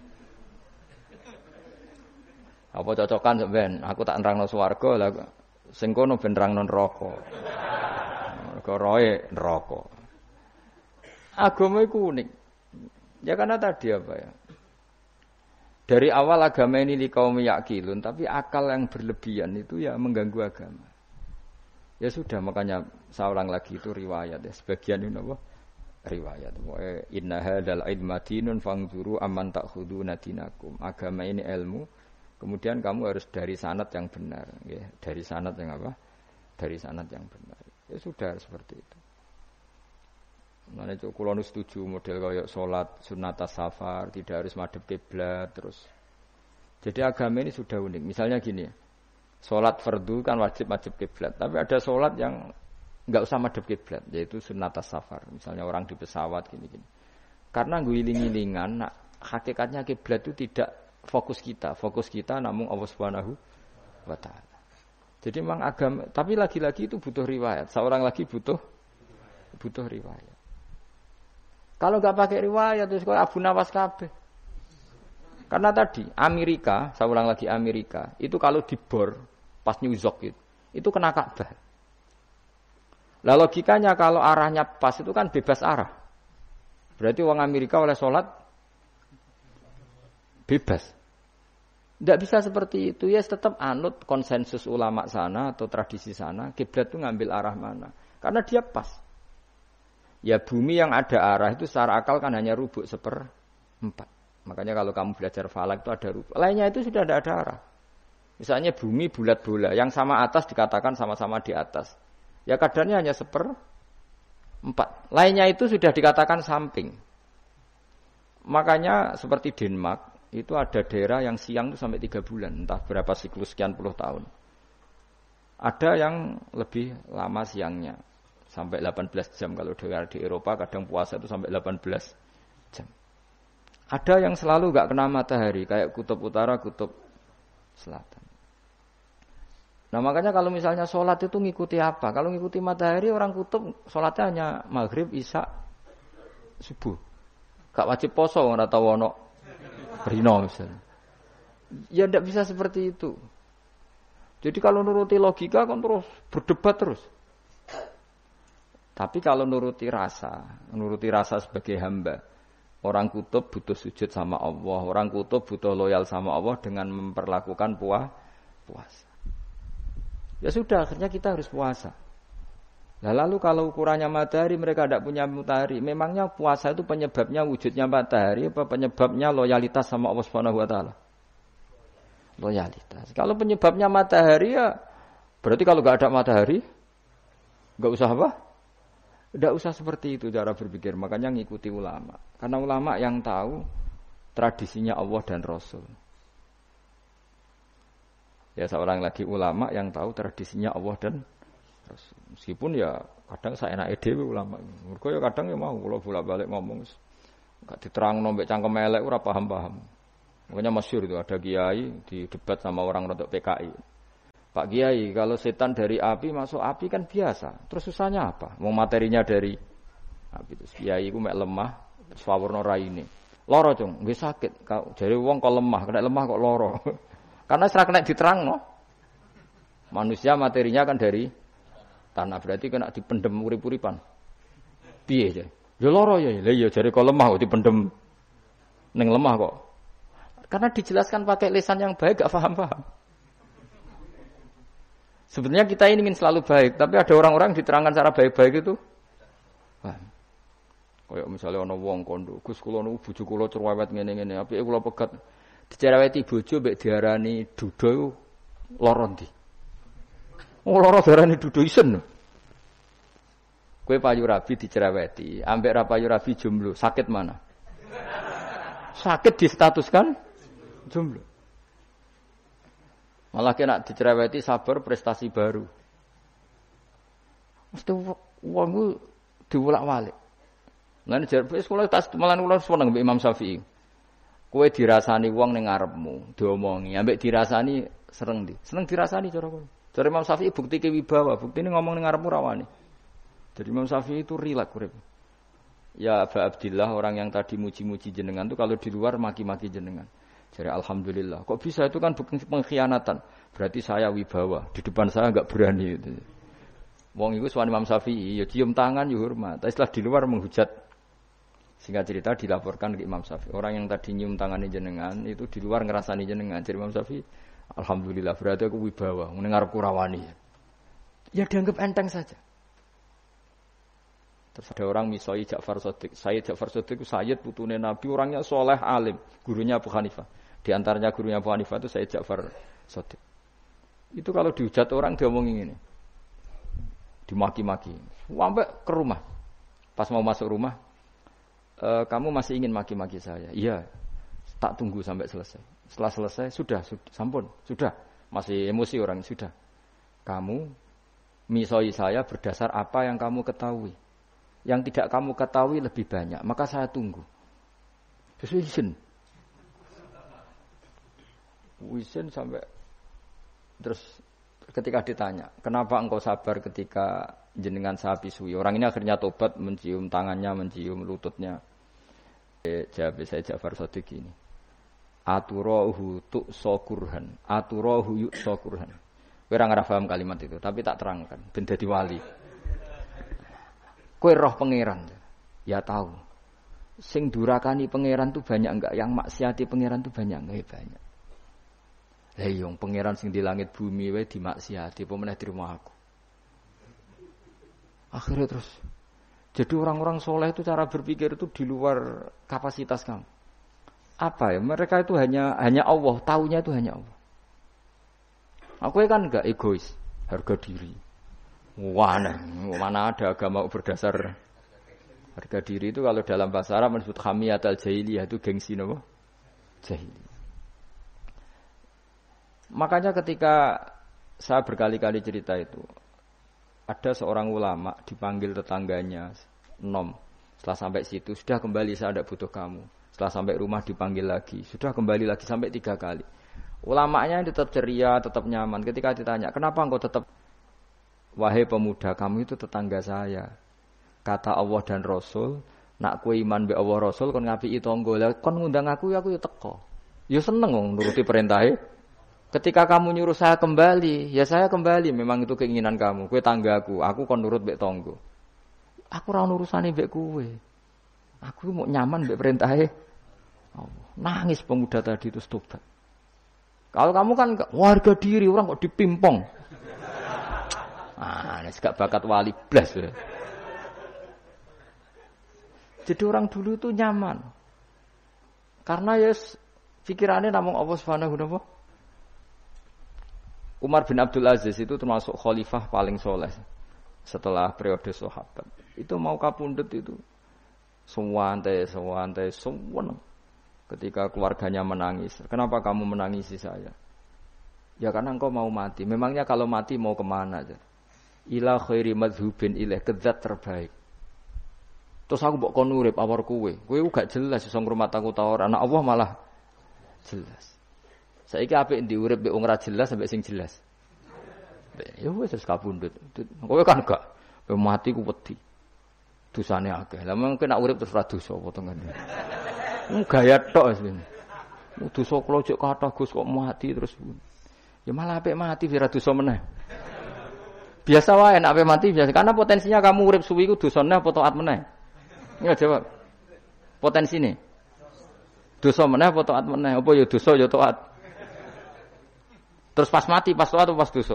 Apa cocokan sampean? Aku tak nerangno swarga lah sing kono ben nerangno neraka. Mergo roe neraka. Agama itu unik. Ya karena tadi apa ya? Dari awal agama ini liqaumi yaqilun, tapi akal yang berlebihan itu ya mengganggu agama. Ya sudah, makanya saya ulang lagi itu riwayat ya. Sebagian ini apa? Riwayat. Inna hadzal ilma dinun fangzuru amman ta'khuduna dinakum. Agama ini ilmu, kemudian kamu harus dari sanad yang benar, ya. Dari sanad yang apa? Dari sanad yang benar. Ya sudah seperti itu. Mana cuk kula nu setuju model kaya salat sunat safar, tidak harus madhep kiblat terus. Jadi agama ini sudah unik. Misalnya gini ya. Salat fardu kan wajib kiblat, tapi ada salat yang enggak usah madhep kiblat, yaitu sunat safar. Misalnya orang di pesawat gini-gini. Karena guling-gilingan, nah, hakikatnya kiblat itu tidak fokus kita. Fokus kita namun Allah Subhanahu wa taala. Jadi memang agama, tapi lagi-lagi itu butuh riwayat. Seorang lagi butuh riwayat. Kalau nggak pakai riwayat terus kok Abu Nawas kabeh. Karena tadi Amerika, saya ulang lagi Amerika, itu kalau dibor pas New York itu kena Ka'bah. Lah logikanya kalau arahnya pas itu kan bebas arah. Berarti orang Amerika oleh sholat bebas. Tidak bisa seperti itu, ya tetap anut konsensus ulama sana atau tradisi sana, kiblat itu ngambil arah mana. Karena dia pas. Ya bumi yang ada arah itu secara akal kan hanya rubuk 1/4. Makanya kalau kamu belajar falak itu ada rubuk. Lainnya itu sudah tidak ada arah. Misalnya bumi bulat bola, yang sama atas dikatakan sama-sama di atas. Ya kadarnya hanya 1/4. Lainnya itu sudah dikatakan samping. Makanya seperti Denmark, itu ada daerah yang siang itu sampai 3 bulan, entah berapa siklus sekian puluh tahun. Ada yang lebih lama siangnya. Sampai 18 jam kalau di Eropa kadang puasa itu sampai 18 jam. Ada yang selalu enggak kena matahari kayak kutub utara, kutub selatan. Nah makanya kalau misalnya sholat itu ngikuti apa? Kalau ngikuti matahari orang kutub sholatnya hanya maghrib, isya, subuh. Gak wajib poso ora tau ono rino misalnya. Ya tidak bisa seperti itu. Jadi kalau nuruti logika kan terus berdebat terus. Tapi kalau nuruti rasa sebagai hamba, orang kutub butuh sujud sama Allah, orang kutub butuh loyal sama Allah dengan memperlakukan puasa. Ya sudah, akhirnya kita harus puasa. Nah, lalu kalau ukurannya matahari, mereka tidak punya matahari. Memangnya puasa itu penyebabnya wujudnya matahari, apa penyebabnya loyalitas sama Allah Subhanahu wa taala? Loyalitas. Kalau penyebabnya matahari ya berarti kalau enggak ada matahari enggak usah apa? Tidak usah seperti itu cara berpikir, makanya ngikuti ulama. Karena ulama yang tahu tradisinya Allah dan Rasul. Ya seorang lagi ulama yang tahu tradisinya Allah dan Rasul. Meskipun ya kadang saya enak dhewe ulama. Mergo ya kadang ya mau kula bolak-balik ngomong enggak diterangno mbek cangkem elek ora paham-paham. Makanya masyhur itu ada kiai di debat sama orang rodok PKI. Pak Kiai, kalau setan dari api masuk api kan biasa. Terus susahnya apa? Mau materinya dari api itu. Kiai iku mek lemah, terus wawerna raine. Loro, Cung, nggih sakit. Jare wong kok lemah, kena lemah kok loro. Karena serak kena diterangno. Manusia materinya kan dari tanah, berarti kena dipendem urip-uripan. Piye ya? Ya loro ya. Lah iya jare kok lemah kok dipendem ning lemah kok. Karena dijelaskan pakai lisan yang baik gak paham-paham. Sebenarnya kita ini ingin selalu baik, tapi ada orang-orang diterangkan cara baik-baik itu. Kayak misalnya ana wong kondo, Gus kula niku bojo kula cerewet ngene-ngene, apike kula pegat dicereweti bojo mbek diarani duda iku lara ndi? Oh lara diarani duda isen. Kowe payu rabi dicereweti, ambek ra payu rabi jomblo, sakit mana? Sakit distatuskan jomblo. Malah kena dicereweti sabar prestasi baru. Mesti wong ku diwolak-walik. Lan jarpe sekolah tas malan kula seneng mbek Imam Syafi'i. Kowe dirasani wong ning ngarepmu, diomongi, ambek dirasani seneng ndi? Seneng dirasani cara kowe. Cara Imam Syafi'i bukti kewibawa, buktine ngomong ning ngarepmu rawani. Jadi Imam Syafi'i itu rileks urip. Ya Aba Abdillah orang yang tadi muji-muji jenengan itu kalau di luar maki-maki jenengan. Jadi alhamdulillah. Kok bisa itu kan bukan pengkhianatan. Berarti saya wibawa. Di depan saya enggak berani itu. Wong iku suwan Imam Syafi'i ya cium tangan ya hormat. Tapi setelah di luar menghujat Singkat cerita dilaporkan ke Imam Syafi'i. Orang yang tadi nyium tangannya jenengan itu di luar ngerasani jenengan. Jadi Imam Syafi'i, alhamdulillah berarti aku wibawa, mendengar kurawani. Ya dianggap enteng saja. Terus ada orang misoi Ja'far Shadiq. Sayyid Ja'far Shadiq itu Sayyid putune Nabi, orangnya soleh alim, gurunya Abu Hanifah. Di antaranya gurunya Abu Hanifah itu Sayyid Ja'far Shadiq. Itu kalau dihujat orang dia ngomongin ini. Dimaki-maki. Sampai ke rumah. Pas mau masuk rumah, kamu masih ingin maki-maki saya? Iya. Tak tunggu sampai selesai. Setelah selesai, sudah, sampun, sudah. Masih emosi orang, sudah. Kamu misoi saya berdasar apa yang kamu ketahui. Yang tidak kamu ketahui lebih banyak, maka saya tunggu. Terus izin sampai terus ketika ditanya, kenapa engkau sabar ketika jenengan saya pisui? Orang ini akhirnya tobat, mencium tangannya, mencium lututnya. Jawab saya Ja'far Shadiq ini. Aturahu tu'sokurhan, aturahu yu'sokurhan. Kowe ora ngarep paham kalimat itu, tapi tak terangkan ben dadi wali. Kowe roh pangeran. Ya tahu. Sing durakani pangeran tuh banyak enggak? Yang maksiati pangeran tuh banyak enggak? Banyak. Lah yo pangeran sing di langit bumi wae dimaksiati, apa meneh di rumah aku. Akhirnya terus. Jadi orang-orang soleh itu cara berpikir itu di luar kapasitas kamu. Apa ya? Mereka itu hanya Allah, taunya itu hanya Allah. Aku kan enggak egois, harga diri. Mana ada agama berdasar harga diri itu kalau dalam bahasa Arab disebut hamiyatul jahiliyah itu gengsi napa? Jahiliyah. Makanya ketika saya berkali-kali cerita itu, ada seorang ulama dipanggil tetangganya, nom. Setelah sampai situ, sudah kembali saya tidak butuh kamu. Setelah sampai rumah dipanggil lagi, sudah kembali lagi sampai 3 kali. Ulamanya tetap ceria, tetap nyaman. Ketika ditanya, kenapa engkau tetap, wahai pemuda, kamu itu tetangga saya. Kata Allah dan Rasul, nak kue iman be Allah Rasul, kon ngapiki tangga. Lah kon ngundang aku ya teko. Ya seneng wong nuruti perintahnya. Ketika kamu nyuruh saya kembali, ya saya kembali. Memang itu keinginan kamu. Kue tanggaku, aku kon nurut mbek tangga. Aku ora urusane mbek kowe. Aku mau nyaman mbek perintahe Allah. Nangis pemuda tadi itu tobat. Kalau kamu kan warga diri, orang kok dipimpong. Nek gak bakat wali blas ya. Jadi orang dulu itu nyaman. Karena ya pikirannya namung Allah Subhanahu wa ta'ala. Umar bin Abdul Aziz itu termasuk khalifah paling soleh setelah periode sahabat. Itu mau kapundhut itu sewantai sewenang. Ketika keluarganya menangis, kenapa kamu menangisi saya? Ya karena engkau mau mati. Memangnya kalau mati mau kemana aja? Ila khairi madhubin ilaih, ke zat terbaik. Terus aku mbok kon urip awar kowe. Kowe gak jelas iso ngrumat aku ta ora. Anak Allah malah jelas. Saiki apik ndi urip mbek wong ra jelas sampai sing jelas. Ya wis terus kapundhut. Kowe kan gak mati ku wedi. Dosane akeh. Lah mengko nek urip terus ra dosa apa to ngene. Gaya tok wis. Dosa kula cek kathah Gus kok mati terus. Ya malah apik mati ora dosa meneh. Biasa wae nek apik mati biasa. Karena potensinya kamu urip suwi ku dosane apa taat meneh. Ya jawab. Potensine. Dosa meneh apa taat meneh? Apa ya dosa ya taat. Terus pas mati, pas taat atau pas dosa?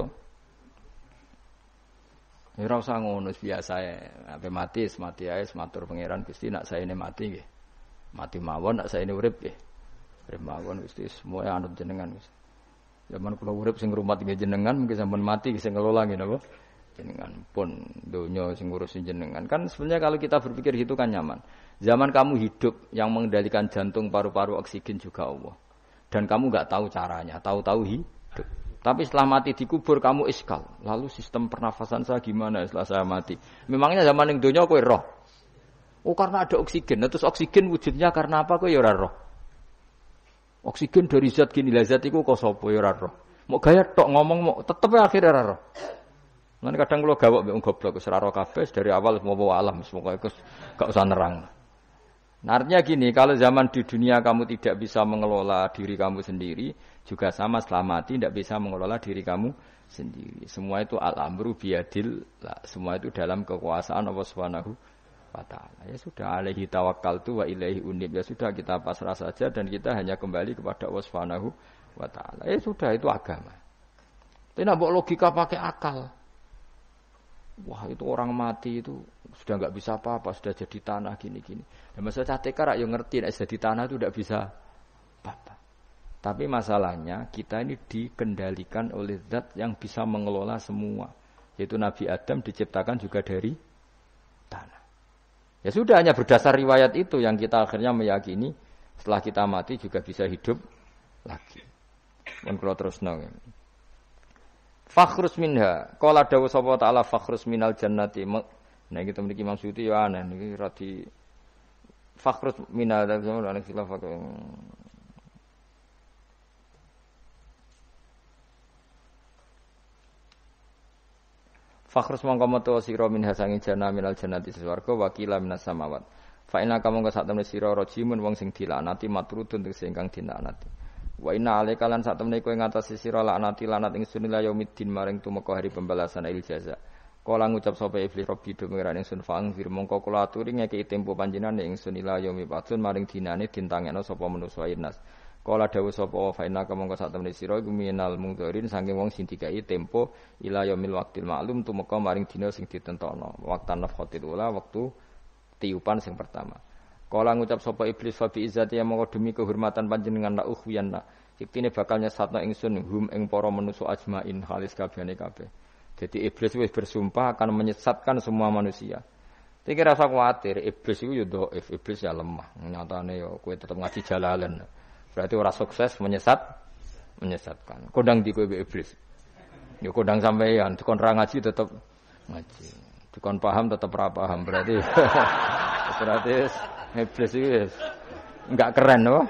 Ya ora usah ngono biasa ya. Ape mati, mati ae matur pangeran Gusti nak saene mati nggih. Mati mawon nak saene urip nggih. Urip mawon Gusti semua anut jenengan Gusti. Zaman kula urip sing ngrumat nggih jenengan, mungkin sampean mati sing ngelola nggih napa? Jenengan pun donya sing ngurusin jenengan. Kan sebenarnya kalau kita berpikir gitu kan nyaman. Zaman kamu hidup yang mengendalikan jantung, paru-paru, oksigen juga Allah. Dan kamu enggak tahu caranya, tahu-tahu hidup. Tapi setelah mati dikubur kamu iskal. Lalu sistem pernafasan saya gimana setelah saya mati? Memangnya zaman ning donya kowe roh. Oh karena ada oksigen. Nah, terus oksigen wujudnya karena apa kowe ya ora roh. Oksigen dari zat gini, lah zat iku kok sapa ya ora roh. Mau gaya tok ngomong mau tetep akhire ora roh. Lan kadang kula gawok mbek wong goblok wis ora roh kabeh dari awal semua alam pokoke gak usah nerang. Nah, artinya gini, kalau zaman di dunia kamu tidak bisa mengelola diri kamu sendiri, juga sama setelah mati tidak bisa mengelola diri kamu sendiri. Semua itu al-amru biyadil, semua itu dalam kekuasaan Allah Subhanahu wa ta'ala. Ya sudah, alaihi tawakkaltu wa ilaihi unib. Ya sudah, kita pasrah saja dan kita hanya kembali kepada Allah Subhanahu wa ta'ala. Ya sudah, itu agama. Tapi nak logika pakai akal. Wah, itu orang mati itu sudah enggak bisa apa-apa, sudah jadi tanah gini-gini. Dan masalah catekar yang ngerti nek jadi tanah itu tidak bisa apa-apa. Tapi masalahnya kita ini dikendalikan oleh zat yang bisa mengelola semua. Yaitu Nabi Adam diciptakan juga dari tanah. Ya sudah, hanya berdasar riwayat itu yang kita akhirnya meyakini setelah kita mati juga bisa hidup lagi. Mun kula terusno. Fakhrus minha, qala dawu sapa ta'ala fakhrus minal jannati. Nah iki mriki Imam Suyuti ya aneh niki radi fakhrus minal ana khilaf. Fakhrus mongko metu sira min hasangi jannah minal jannati swarga wakila minas samawat. Fa inna kamu ka sak temne sira rajimun wong sing dilanati matrudun sing kang dinaknati. Wa inna alaika lan sak temne kowe ngatasi sira laknati lanat ingsun ila yaumiddin maring tumeka hari pembalasan il jaza. Kala ngucap sapa iblis rabbi do pengiran ingsun fang fir mongko kula aturi ngeki tempo panjenengan ingsun ila yaumi batun maring dinane dintangekno sapa manusa inas. Kala dawuh sapa fa inna mongko sak temne sira iku minal mungdharin saking wong sing dikai tempo ila yaumil waqtil ma'lum tumeka maring dina sing ditentokno. Waqtan nafkhatil ula wektu tiupan sing pertama. Kala ngucap sapa iblis fa bi izzati mongko demi kehormatan panjenengan la ukhwiyanna. Iktine bakal nyesatno ingsun hum ing para manusa ajmain halis kabehane kabeh. Jadi iblis wis bersumpah akan menyesatkan semua manusia. Iki rasa kuwatir, iblis iku yo dhaif, iblis ya lemah. Nyatane yo kowe tetep ngaji jalalan. Berarti ora sukses menyesatkan. Kodang di kowe iblis. Yo kodang sampeyan, dikon ra ngaji tetep ngaji. Dikon paham tetep ra paham. Berarti iblis itu enggak keren loh.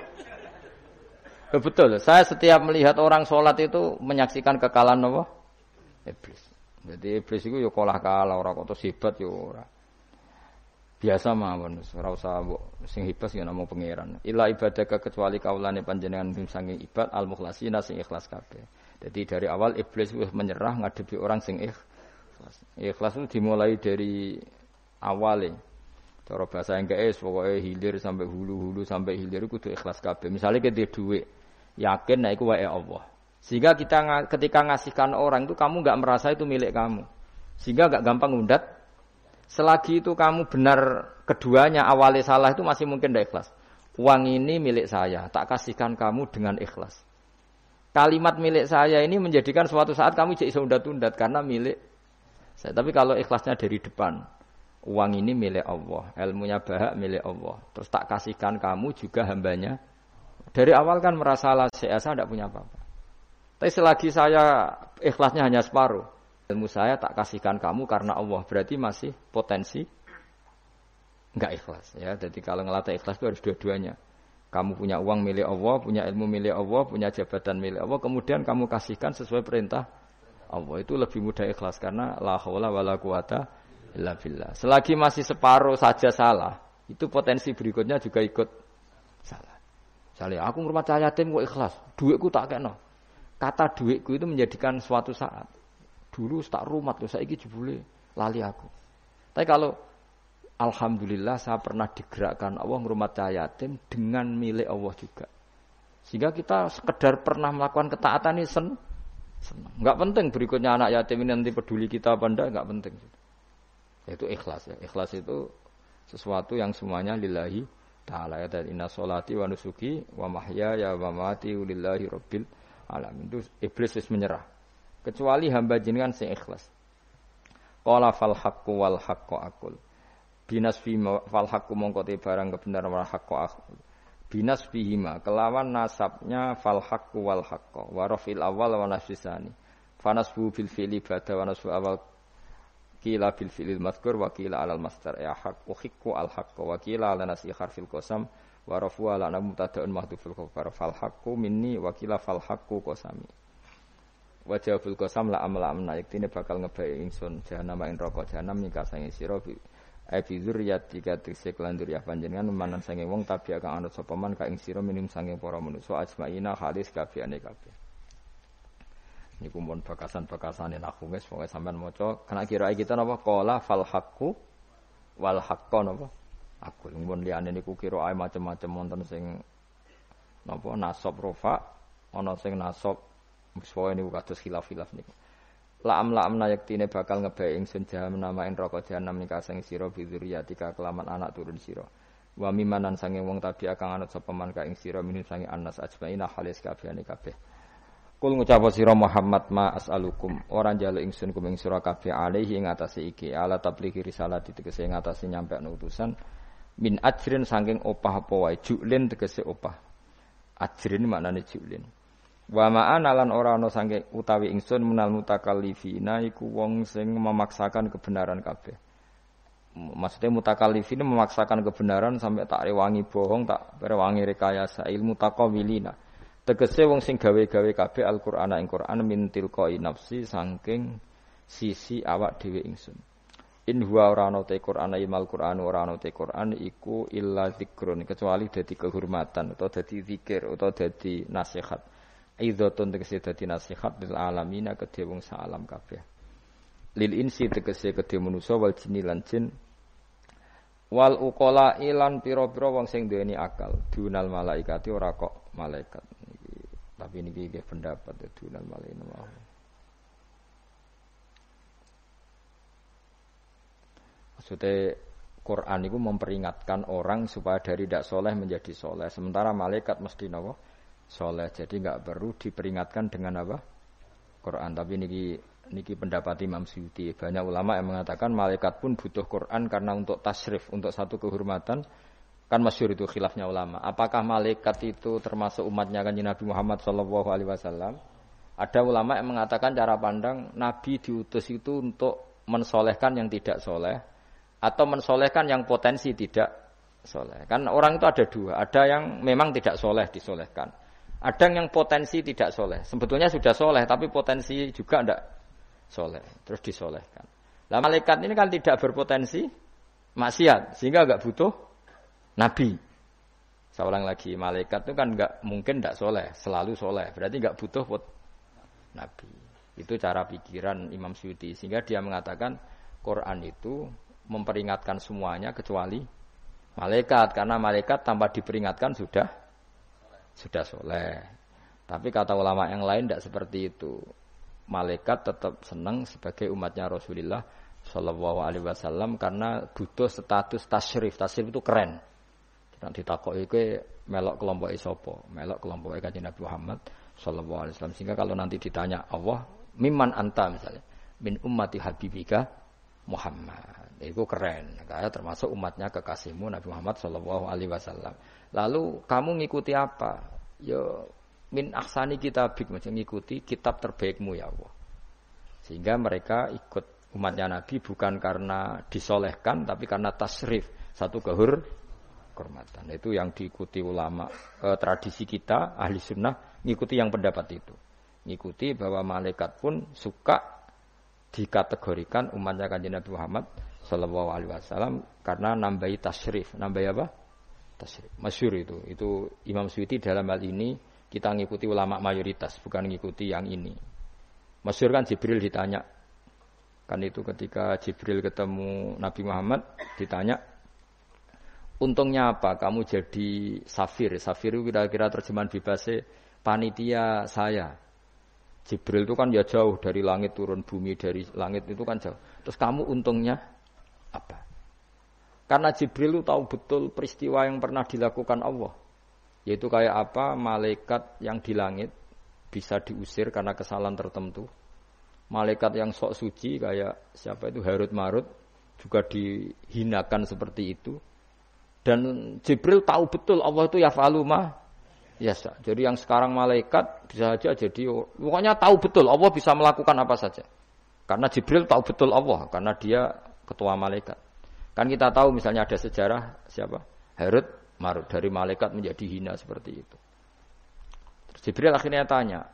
Betul, saya setiap melihat orang sholat itu menyaksikan kekalahan apa? Iblis. Jadi iblis itu ya kalah ora kok hebat ya ora. Biasa mawon, ora usah sing hebat ya namung pangeran. Ila ibadah kecuali kaulane panjenengan sange ibad al-mukhlasina sing ikhlas kabeh. Jadi dari awal iblis wis menyerah ngadepi orang sing ikhlas. Ikhlas itu dimulai dari awalnya. Cara bahasa Inggris pokoknya hilir sampai hulu sampai hilir itu kudu ikhlas kabeh. Misalnya kita duit, yakin nek iku wae Allah. Sehingga kita ketika ngasihkan orang itu kamu enggak merasa itu milik kamu. Sehingga enggak gampang undat. Selagi itu kamu benar keduanya awalnya salah itu masih mungkin ndak ikhlas. Uang ini milik saya, tak kasihkan kamu dengan ikhlas. Kalimat milik saya ini menjadikan suatu saat kamu jadi iso undat-undat karena milik saya. Tapi kalau ikhlasnya dari depan, uang ini milik Allah, ilmunya bahak milik Allah. Terus tak kasihkan kamu juga hambanya. Dari awal kan merasa saya tidak punya apa-apa. Tapi selagi saya ikhlasnya hanya separuh, ilmu saya tak kasihkan kamu karena Allah. Berarti masih potensi enggak ikhlas. Ya, jadi kalau ngelatih ikhlas itu harus dua-duanya. Kamu punya uang milik Allah, punya ilmu milik Allah, punya jabatan milik Allah. Kemudian kamu kasihkan sesuai perintah Allah. Itu lebih mudah ikhlas karena la haula wala quwata illa billah. Selagi masih separuh saja salah, itu potensi berikutnya juga ikut salah. Misalnya aku ngurmat cahaya yatim kok ikhlas, duitku tak kena. Kata duitku itu menjadikan suatu saat. Dulu tak rumat loh, saiki jebule lali aku. Tapi kalau alhamdulillah saya pernah digerakkan Allah ngurmat cahaya yatim dengan milik Allah juga. Sehingga kita sekedar pernah melakukan ketaatan ini senang. Enggak penting berikutnya anak yatim ini nanti peduli kita apa enggak penting. Itu ikhlas ya. Ikhlas itu sesuatu yang semuanya lillahi ta'ala ya. Dan inna sholati wa nusuki wa mahyaya wa mamati lillahi rabbil alamin. Itu iblis wis menyerah. Kecuali hamba jenengan sing ikhlas. Qala fal haqqu wal haqqu aqul. Binas fi fal haqqu mongko te barang kebenaran wal haqqu aqul. Binas fihima kelawan nasabnya fal haqqu wal haqqu wa rafil awal wa nasbisani. Fanasbu bil fi'li ba'da wa nasbu awal kila bil fi'lil madhkur wa kila alal masdar ya haq uhiqqu al haqq wa kila ala nasi harfil qasam wa rafu ala mubtada'un mahdhuful khabar fal haqqu minni wa kila fal haqqu qasami wa jawabul qasam la amla amna iktine bakal ngebae ingsun jahanam ing neraka jahanam nika sange sira bi zurriyati katik lan durya panjenengan manan sange wong tabi kang anut sapa man ka ing sira minim sange para manusa ajmaina halis kabehane kabeh. Niku mun bakasan-bakasane nahwu wis pokoke sampean maca kena kira kita napa qala fal haqqu wal haqqo napa aqul. Mun liyane niku kira ae macam-macam wonten sing napa nasab rofa, ana sing nasab sesuai niku kados khilaf-khilaf niku. La am yaktine bakal ngebae ingsun jahannam nama neraka jahanam nika sing sira bidzuriyatika kelaman anak turun sira. Wa mimanan sange wong tabi kang anut sapa man ka ing sira minus sange anas ajmaina halis kabehane kabeh. Kul ngucap sira Muhammad ma as'alukum ora njaluk ingsun kum ing sira kabeh alaihi ing atase iki ala tablighi risalati tegese ing atase nyampe utusan min ajrin saking opah apa wae julin tegese opah. Ajrin maknane julin. Wa ma'ana lan ora ana saking utawi ingsun menal mutakallifina iku wong sing memaksakan kebenaran kabeh. Maksudnya mutakallifin memaksakan kebenaran sampai tak rewangi bohong, tak rewangi rekayasa ilmu taqawilina. Tegese wong sing gawe-gawe kabeh Al-Qur'an ing Qur'an min tilqai nafsi saking sisi awak dhewe ingsun. In huwa ora ana te Qur'an imal Qur'an ora ana te Qur'an iku illa dzikrun kecuali dadi kehormatan utawa dadi zikir utawa dadi nasihat. Aidzatun tegese dadi nasihat lil alamina kedhe wong sak alam kabeh. Lil insi tegese kedhe manusa wal jinni lan jin wal uqala ilan pira-pira wong sing duweni akal. Dunal malaikati ora kok malaikat. Tapi niki pendapat dunal malaikat. Maksudnya Quran itu memperingatkan orang supaya dari tidak soleh menjadi soleh. Sementara malaikat mesti nawa soleh. Jadi enggak perlu diperingatkan dengan apa? Quran. Tapi niki pendapat Imam Suyuti. Banyak ulama yang mengatakan malaikat pun butuh Quran karena untuk tasrif, untuk satu kehormatan. Kan masyhur itu khilafnya ulama. Apakah malaikat itu termasuk umatnya Kanjeng Nabi Muhammad SAW? Ada ulama yang mengatakan cara pandang Nabi diutus itu untuk mensolehkan yang tidak soleh atau mensolehkan yang potensi tidak soleh. Kan orang itu ada dua. Ada yang memang tidak soleh disolehkan. Ada yang potensi tidak soleh. Sebetulnya sudah soleh, tapi potensi juga tidak soleh. Terus disolehkan. Nah malaikat ini kan tidak berpotensi maksiat. Sehingga enggak butuh Nabi. Saya ulang lagi. Malaikat itu kan enggak mungkin tidak soleh. Selalu soleh. Berarti enggak butuh Nabi. Itu cara pikiran Imam Suyuti. Sehingga dia mengatakan Quran itu memperingatkan semuanya kecuali malaikat. Karena malaikat tanpa diperingatkan sudah soleh. Tapi kata ulama yang lain tidak seperti itu. Malaikat tetap senang sebagai umatnya Rasulullah Shallallahu Alaihi Wasallam karena butuh status tasyrif. Tasyrif itu keren. Nanti ditakoki kowe melok kelompok isopo, melok kelompok Kanjeng Nabi Muhammad Shallallahu Alaihi Wasallam. Sehingga kalau nanti ditanya Allah, mimman anta misalnya, min ummati habibika Muhammad. Itu keren. Kayak termasuk umatnya kekasihmu Nabi Muhammad Shallallahu Alaihi Wasallam. Lalu kamu ngikuti apa? Ya min ahsani kitabik, macam ngikuti kitab terbaikmu ya Allah. Sehingga mereka ikut umatnya Nabi bukan karena disolehkan, tapi karena tasrif, satu kehormatan. Itu yang diikuti ulama. Tradisi kita ahli sunnah ngikuti yang pendapat itu. Ngikuti bahwa malaikat pun suka dikategorikan umatnya Kanjeng Nabi Muhammad Sallallahu Alaihi Wasallam karena nambahi tasrif, nambahi apa? Tasrif. Masyhur itu Imam Suyuti dalam hal ini kita ngikuti ulama mayoritas, bukan ngikuti yang ini. Masyhur kan Jibril ditanya, kan itu ketika Jibril ketemu Nabi Muhammad ditanya, untungnya apa kamu jadi safir? Safir itu kira-kira terjemahan bebasnya panitia saya. Jibril itu kan ya jauh dari langit turun bumi, dari langit itu kan jauh. Terus kamu untungnya apa? Karena Jibril itu tahu betul peristiwa yang pernah dilakukan Allah. Yaitu kayak apa malaikat yang di langit bisa diusir karena kesalahan tertentu. Malaikat yang sok suci kayak siapa itu Harut Marut juga dihinakan seperti itu. Dan Jibril tahu betul Allah itu yaf'alu ma yasha. Jadi yang sekarang malaikat bisa saja jadi pokoknya tahu betul Allah bisa melakukan apa saja. Karena Jibril tahu betul Allah karena dia ketua malaikat. Kan kita tahu misalnya ada sejarah siapa? Harut Marut dari malaikat menjadi hina seperti itu. Terus Jibril akhirnya tanya.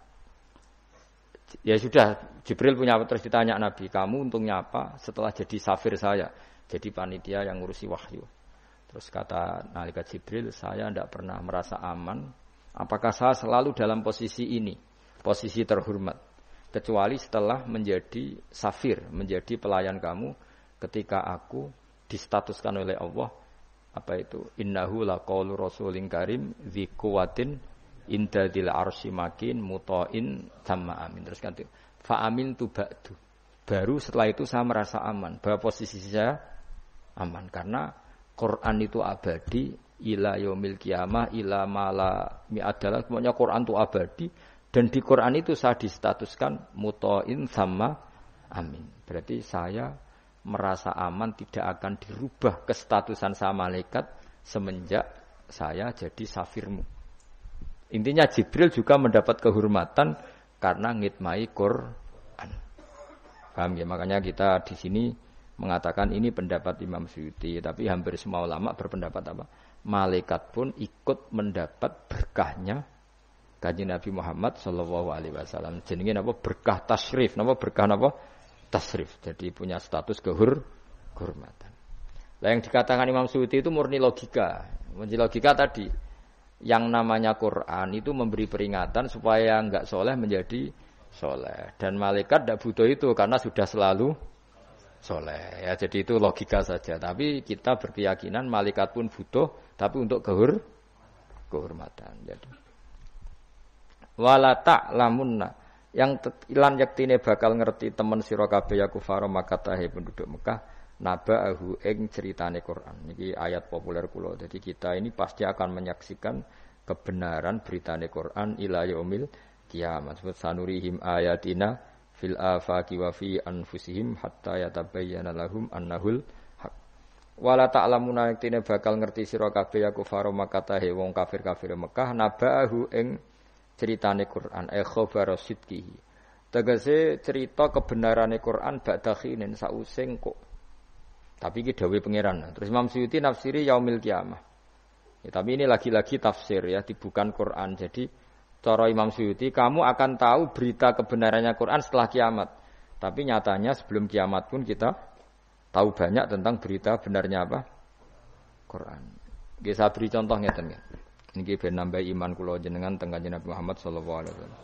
Ya sudah, Jibril punya terus ditanya Nabi, kamu untungnya apa setelah jadi safir saya, jadi panitia yang ngurusi wahyu. Terus kata malaikat Jibril, saya tidak pernah merasa aman. Apakah saya selalu dalam posisi ini, posisi terhormat, kecuali setelah menjadi safir, menjadi pelayan kamu ketika aku distatuskan oleh Allah apa itu innahu laqaulu rasulin karim dzi quwwatin inda dzil arsy makin muta'in tsumma amin. Terus kan fa amin tu ba'du. Baru setelah itu saya merasa aman bahwa posisi saya aman karena Quran itu abadi ila yaumil qiyamah ila mala mi'adalah pokoknya Quran itu abadi dan di Quran itu saya distatuskan muta'in tsumma amin. Berarti saya merasa aman tidak akan dirubah kestatusan saya malaikat semenjak saya jadi safirmu. Intinya Jibril juga mendapat kehormatan karena ngitmai Quran. Paham ya? Makanya kita di sini mengatakan ini pendapat Imam Suyuti, tapi hampir semua ulama berpendapat apa? Malaikat pun ikut mendapat berkahnya Kanjeng Nabi Muhammad sallallahu alaihi wasallam. Jenenge napa? Berkah tasyrif, napa berkah napa? Tasrif, jadi punya status kehormatan. Nah, yang dikatakan Imam Suyuti itu murni logika. Murni logika tadi, yang namanya Quran itu memberi peringatan supaya enggak soleh menjadi soleh. Dan malaikat tidak butuh itu karena sudah selalu soleh. Ya, jadi itu logika saja. Tapi kita berkeyakinan malaikat pun butuh, tapi untuk kehormatan. Jadi, wala ta'lamunna yang ilan yaktine bakal ngerti temen sira kabeh ya kufar Makkah penduduk Mekah naba'ahu ing ceritane Quran. Niki ayat populer kula. Jadi kita ini pasti akan menyaksikan kebenaran beritane Quran ila yaumil kiamat. Sebut sanurihim ayatina fil afaqi wa fi anfusihim hatta yatabayyana lahum annahul haq. Wala ta'lamuna yaktine bakal ngerti sira kabeh ya kufar Makkah wong kafir-kafir Mekah naba'ahu ing ceritane Quran khabar sidqihi tegese cerita kebenarane Quran ba'da khinin sausing kok tapi iki dawuh pangeran. Terus Imam Suyuti nafsiri yaumil kiamah ya, tapi ini lagi-lagi tafsir ya bukan Quran. Jadi cara Imam Suyuti kamu akan tahu berita kebenarannya Quran setelah kiamat, tapi nyatanya sebelum kiamat pun kita tahu banyak tentang berita benarnya apa Quran. Nggih saya beri contoh ngeten nggih. Niki ben nambah iman kula jenengan teng Kanjeng Nabi Muhammad sallallahu alaihi wasallam.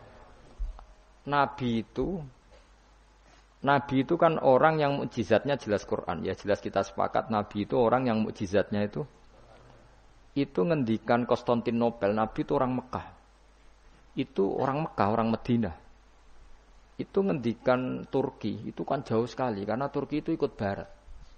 Nabi itu kan orang yang mukjizatnya jelas Quran. Ya jelas kita sepakat Nabi itu orang yang mukjizatnya itu ngendikan Konstantinopel. Nabi itu orang Mekah. Itu orang Mekah, orang Madinah. Itu ngendikan Turki, itu kan jauh sekali karena Turki itu ikut barat.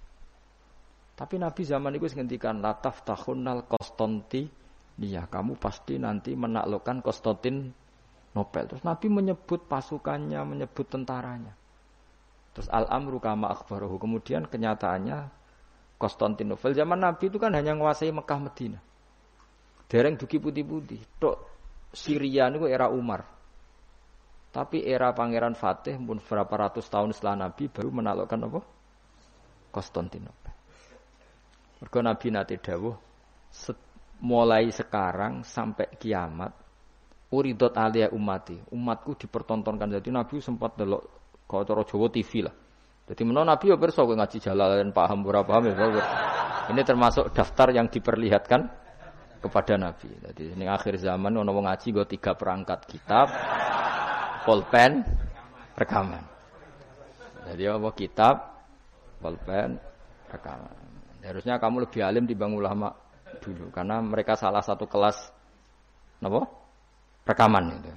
Tapi Nabi zaman itu ngendikan lataf tahunnal Konstanti dia kamu pasti nanti menaklukkan Konstantinopel. Terus Nabi menyebut pasukannya, menyebut tentaranya. Terus al-amru kama akhbarahu. Kemudian kenyataannya Konstantinopel zaman Nabi itu kan hanya menguasai Mekah Madinah. Dereng duki putih-putih. Tok Syria niku era Umar. Tapi era Pangeran Fatih pun berapa ratus tahun setelah Nabi baru menaklukkan apa? Konstantinopel. Mergo Nabi nate dawuh mulai sekarang sampai kiamat uridot alia umatku dipertontonkan. Jadi Nabi sempat delok kalau cara Jawa TV lah. Jadi menawa Nabi ya pirsa kowe ngaji jalalan paham ora paham ya. Ini termasuk daftar yang diperlihatkan kepada Nabi. Jadi ini akhir zaman ono wong ngaji nggo 3 perangkat kitab, pulpen, rekaman. Jadi apa kitab, pulpen, rekaman. Harusnya kamu lebih alim dibanding ulama dulu karena mereka salah satu kelas napa? Rekaman itu.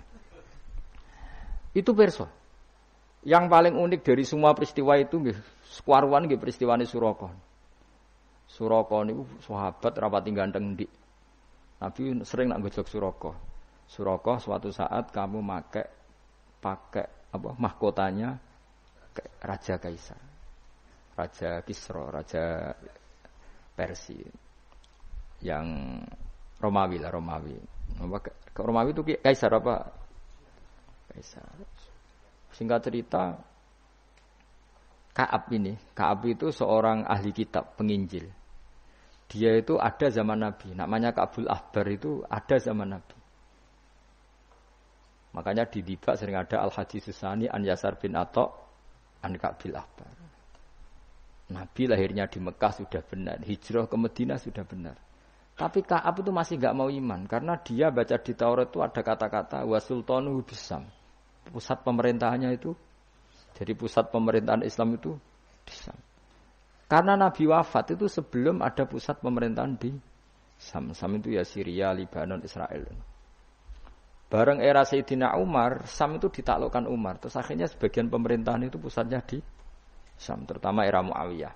Itu perso. Yang paling unik dari semua peristiwa itu nggih sekuaruan nggih peristiwane Suraka. Suraka niku sahabat rapati ganteng ndik. Nabi sering nak gojok Suraka. Suraka suatu saat kamu pakai apa mahkotanya Raja Kaisar. Raja Kisra, Raja Persia. Yang Romawi lah, Romawi. Romawi itu kaisar apa? Kaisar. Singkat cerita, Ka'ab itu seorang ahli kitab, penginjil. Dia itu ada zaman Nabi. Namanya Ka'bul Ahbar itu ada zaman Nabi. Makanya di Dibak sering ada Al-Hadis Susani An Yasar bin Atta An Ka'bil Ahbar. Nabi lahirnya di Mekah sudah benar, hijrah ke Madinah sudah benar. Tapi Ka'ab itu masih enggak mau iman karena dia baca di Taurat itu ada kata-kata wa sultanu bisam. Pusat pemerintahannya itu jadi pusat pemerintahan Islam itu di Syam. Karena Nabi wafat itu sebelum ada pusat pemerintahan di Sam. Sam itu ya Syria, Lebanon, Israel. Bareng era Sayyidina Umar, Sam itu ditaklukkan Umar. Terus akhirnya sebagian pemerintahan itu pusatnya di Sam, terutama era Muawiyah.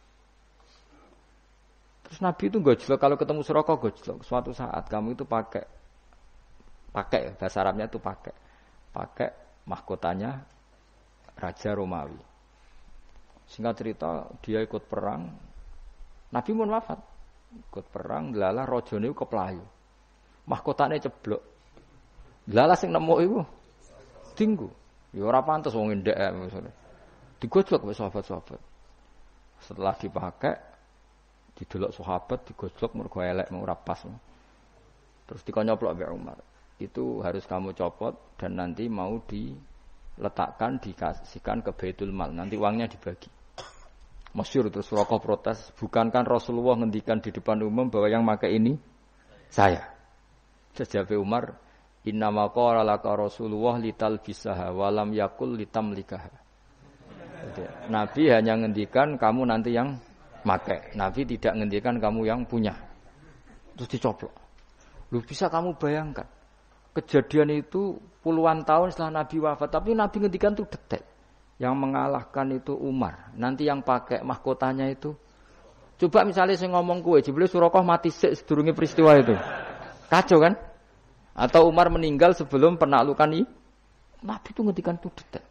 Terus Nabi itu gojlok, kalau ketemu Suraka gojlok. Suatu saat kamu itu pakai bahasa Arabnya itu pakai mahkotanya Raja Romawi. Singkat cerita dia ikut perang. Nabi pun wafat. Ikut perang, lala rajane keplayu. Mahkotane ceblok. Lala sing nemu iku tinggu. Ya ora pantes wong ndek maksudnya. Digojlok wis sahabat-sahabat. Setelah dipakai didelok sahabat digojlok mergo elek ora pas. Terus dikonyoplok mbek Umar. Itu harus kamu copot dan nanti mau diletakkan dikasihkan ke Baitul Mal. Nanti uangnya dibagi. Masyhur terus Suraka protes, bukankah Rasulullah ngendikan di depan umum bahwa yang pakai ini saya. Jawab Umar, innama qala laka Rasulullah litalbisaha wa lam yakul litamlikaha. Nabi hanya ngendikan kamu nanti yang pakai. Nabi tidak ngendikan kamu yang punya. Terus dicoplok. Lu bisa kamu bayangkan kejadian itu puluhan tahun setelah Nabi wafat, tapi Nabi ngendikan itu detail. Yang mengalahkan itu Umar. Nanti yang pakai mahkotanya itu. Coba misalnya saya ngomong kue, jebule Suraka mati sedurunge peristiwa itu. Kacau kan? Atau Umar meninggal sebelum penaklukan ini. Nabi itu ngendikan itu detail.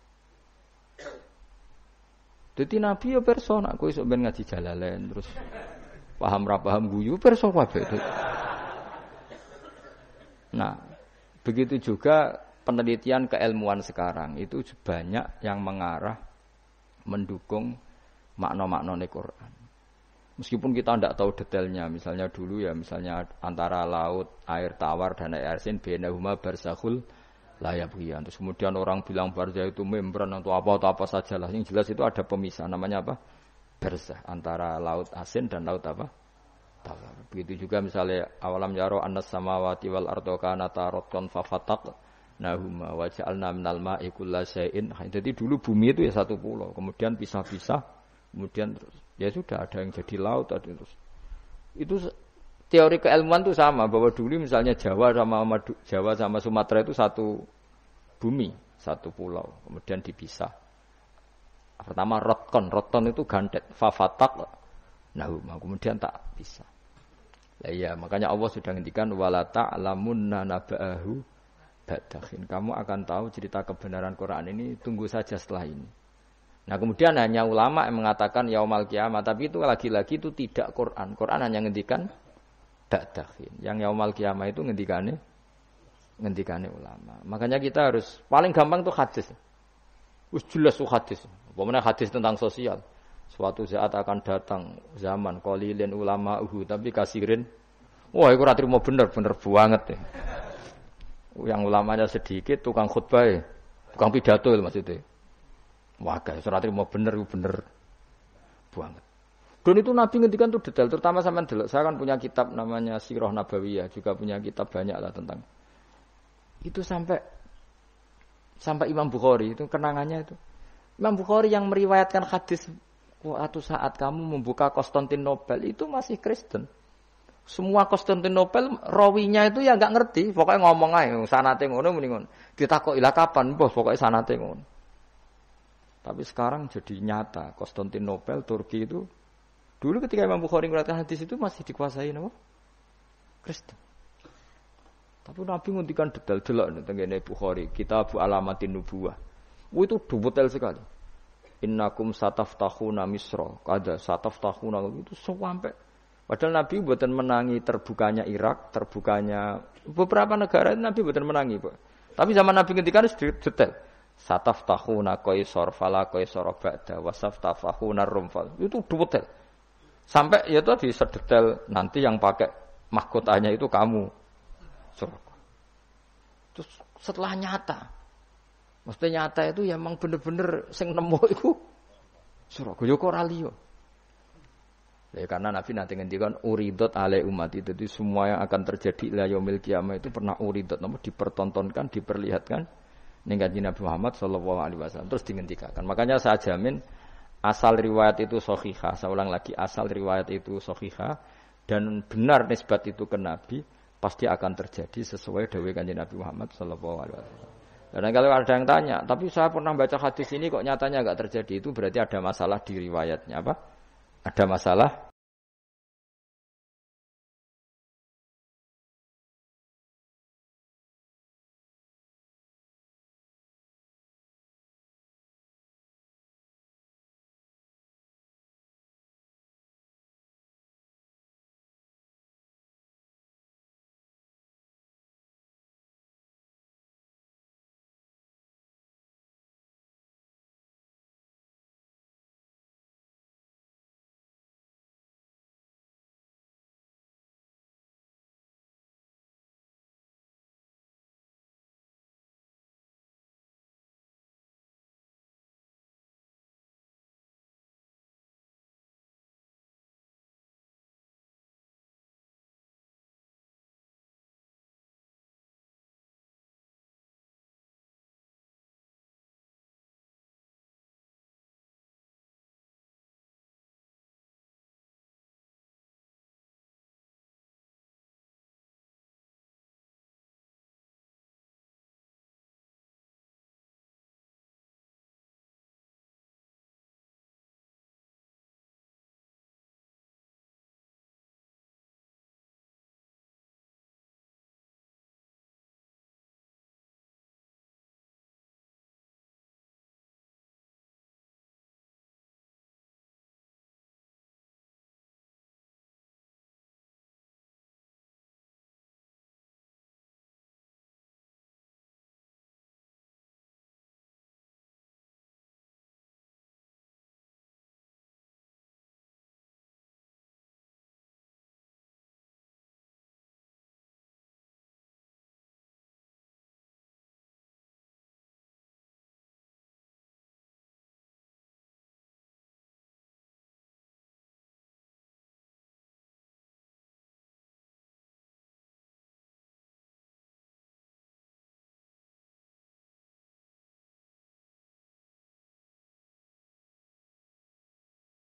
Jadi Nabi ya persona, kowe sok ben ngaji Jalalain terus paham ra paham guyu persona kabeh itu. Nah, begitu juga penelitian keilmuan sekarang itu banyak yang mengarah mendukung makna-makna Quran. Meskipun kita tidak tahu detailnya, misalnya dulu ya, misalnya antara laut, air tawar dan air asin, bainahuma barzakhul la yabghiyan. Terus kemudian orang bilang barzah itu membran atau apa sajalah. Yang jelas itu ada pemisah, namanya apa? Barzah antara laut asin dan laut apa? Tawar. Begitu juga misalnya awalam yaro annas samawati wal ardo kanata ratqan fafataq nahuma wa ja'alna minal ma'i kullasyai'in. Jadi dulu bumi itu ya satu pulau, kemudian pisah-pisah, kemudian terus ya sudah ada yang jadi laut, ada terus. Itu teori keilmuan itu sama bahwa dulu misalnya Jawa sama Sumatera itu satu bumi, satu pulau, kemudian dipisah. Pertama roton itu gandet, fafatak nahuma, kemudian tak pisah. Lah iya, makanya Allah sudah ngendikan wala ta'lamunna naba'ahu ba'dahin. Kamu akan tahu cerita kebenaran Quran ini tunggu saja setelah ini. Nah, kemudian hanya ulama yang mengatakan yaumal kiamat, tapi itu lagi-lagi itu tidak Quran. Quran hanya ngendikan ba'dahin. Yang yaumal kiamat itu ngendikane ulama. Makanya kita harus paling gampang tuh hadis. Wis jelas tuh hadis. Pokoknya hadis tentang sosial. Suatu saat akan datang zaman qalilin ulama'uhu tapi kasirin. Wah, iku ora trimo bener banget ya. Yang ulamanya sedikit, tukang khutbah, tukang pidato maksudnya. Wah, guys, ora trimo bener banget. Dan itu Nabi ngendikan tuh detail, terutama sampean delok. Saya kan punya kitab namanya Sirah Nabawiyah, juga punya kitab banyak lah tentang itu sampai Imam Bukhari itu kenangannya itu. Imam Bukhari yang meriwayatkan hadis suatu saat kamu membuka Konstantinopel itu masih Kristen. Semua Konstantinopel rawinya itu ya enggak ngerti, pokoknya ngomong ae sanate ngono muni ngono. Ditakoki lah kapan, bos, pokoknya sanate ngono. Tapi sekarang jadi nyata Konstantinopel Turki itu dulu ketika Imam Bukhari meriwayatkan hadis itu masih dikuasai apa? Kristen. Tapi Nabi ngendikan detail delok tengene Bukhari, Kitab Alamatin Nubuwah. Itu detail sekali. Innakum sataftahuna Misra, kada sataftahuna itu sampai padahal Nabi mboten menangi terbukanya Irak, terbukanya beberapa negara Nabi mboten menangi, Pak. Tapi zaman Nabi ngendikan detail. Sataftahuna qaisar fala qaisar ba'da wasaftahuna rumfal. Itu detail. Sampai ya tadi sedetail nanti yang pakai mahkotanya itu kamu. Suraka. Terus setelah nyata maksudnya nyata itu ya memang bener-bener sing nemu iku Suraka yo kok ora liya. Ya karena Nabi nanti ngendikan uridot alai umat itu jadi semua yang akan terjadi ila yaumil qiyamah itu pernah uridot namun dipertontonkan, diperlihatkan ning kanjeng Nabi Muhammad sallallahu alaihi wasallam terus dihentikan. Makanya saya jamin asal riwayat itu sahihah, saya ulang lagi, asal riwayat itu sahihah dan benar nisbat itu ke Nabi, pasti akan terjadi sesuai dawuh Kanjeng Nabi Muhammad sallallahu alaihi wasallam. Dan kalau ada yang tanya, tapi saya pernah baca hadis ini kok nyatanya enggak terjadi, itu berarti ada masalah di riwayatnya apa? Ada masalah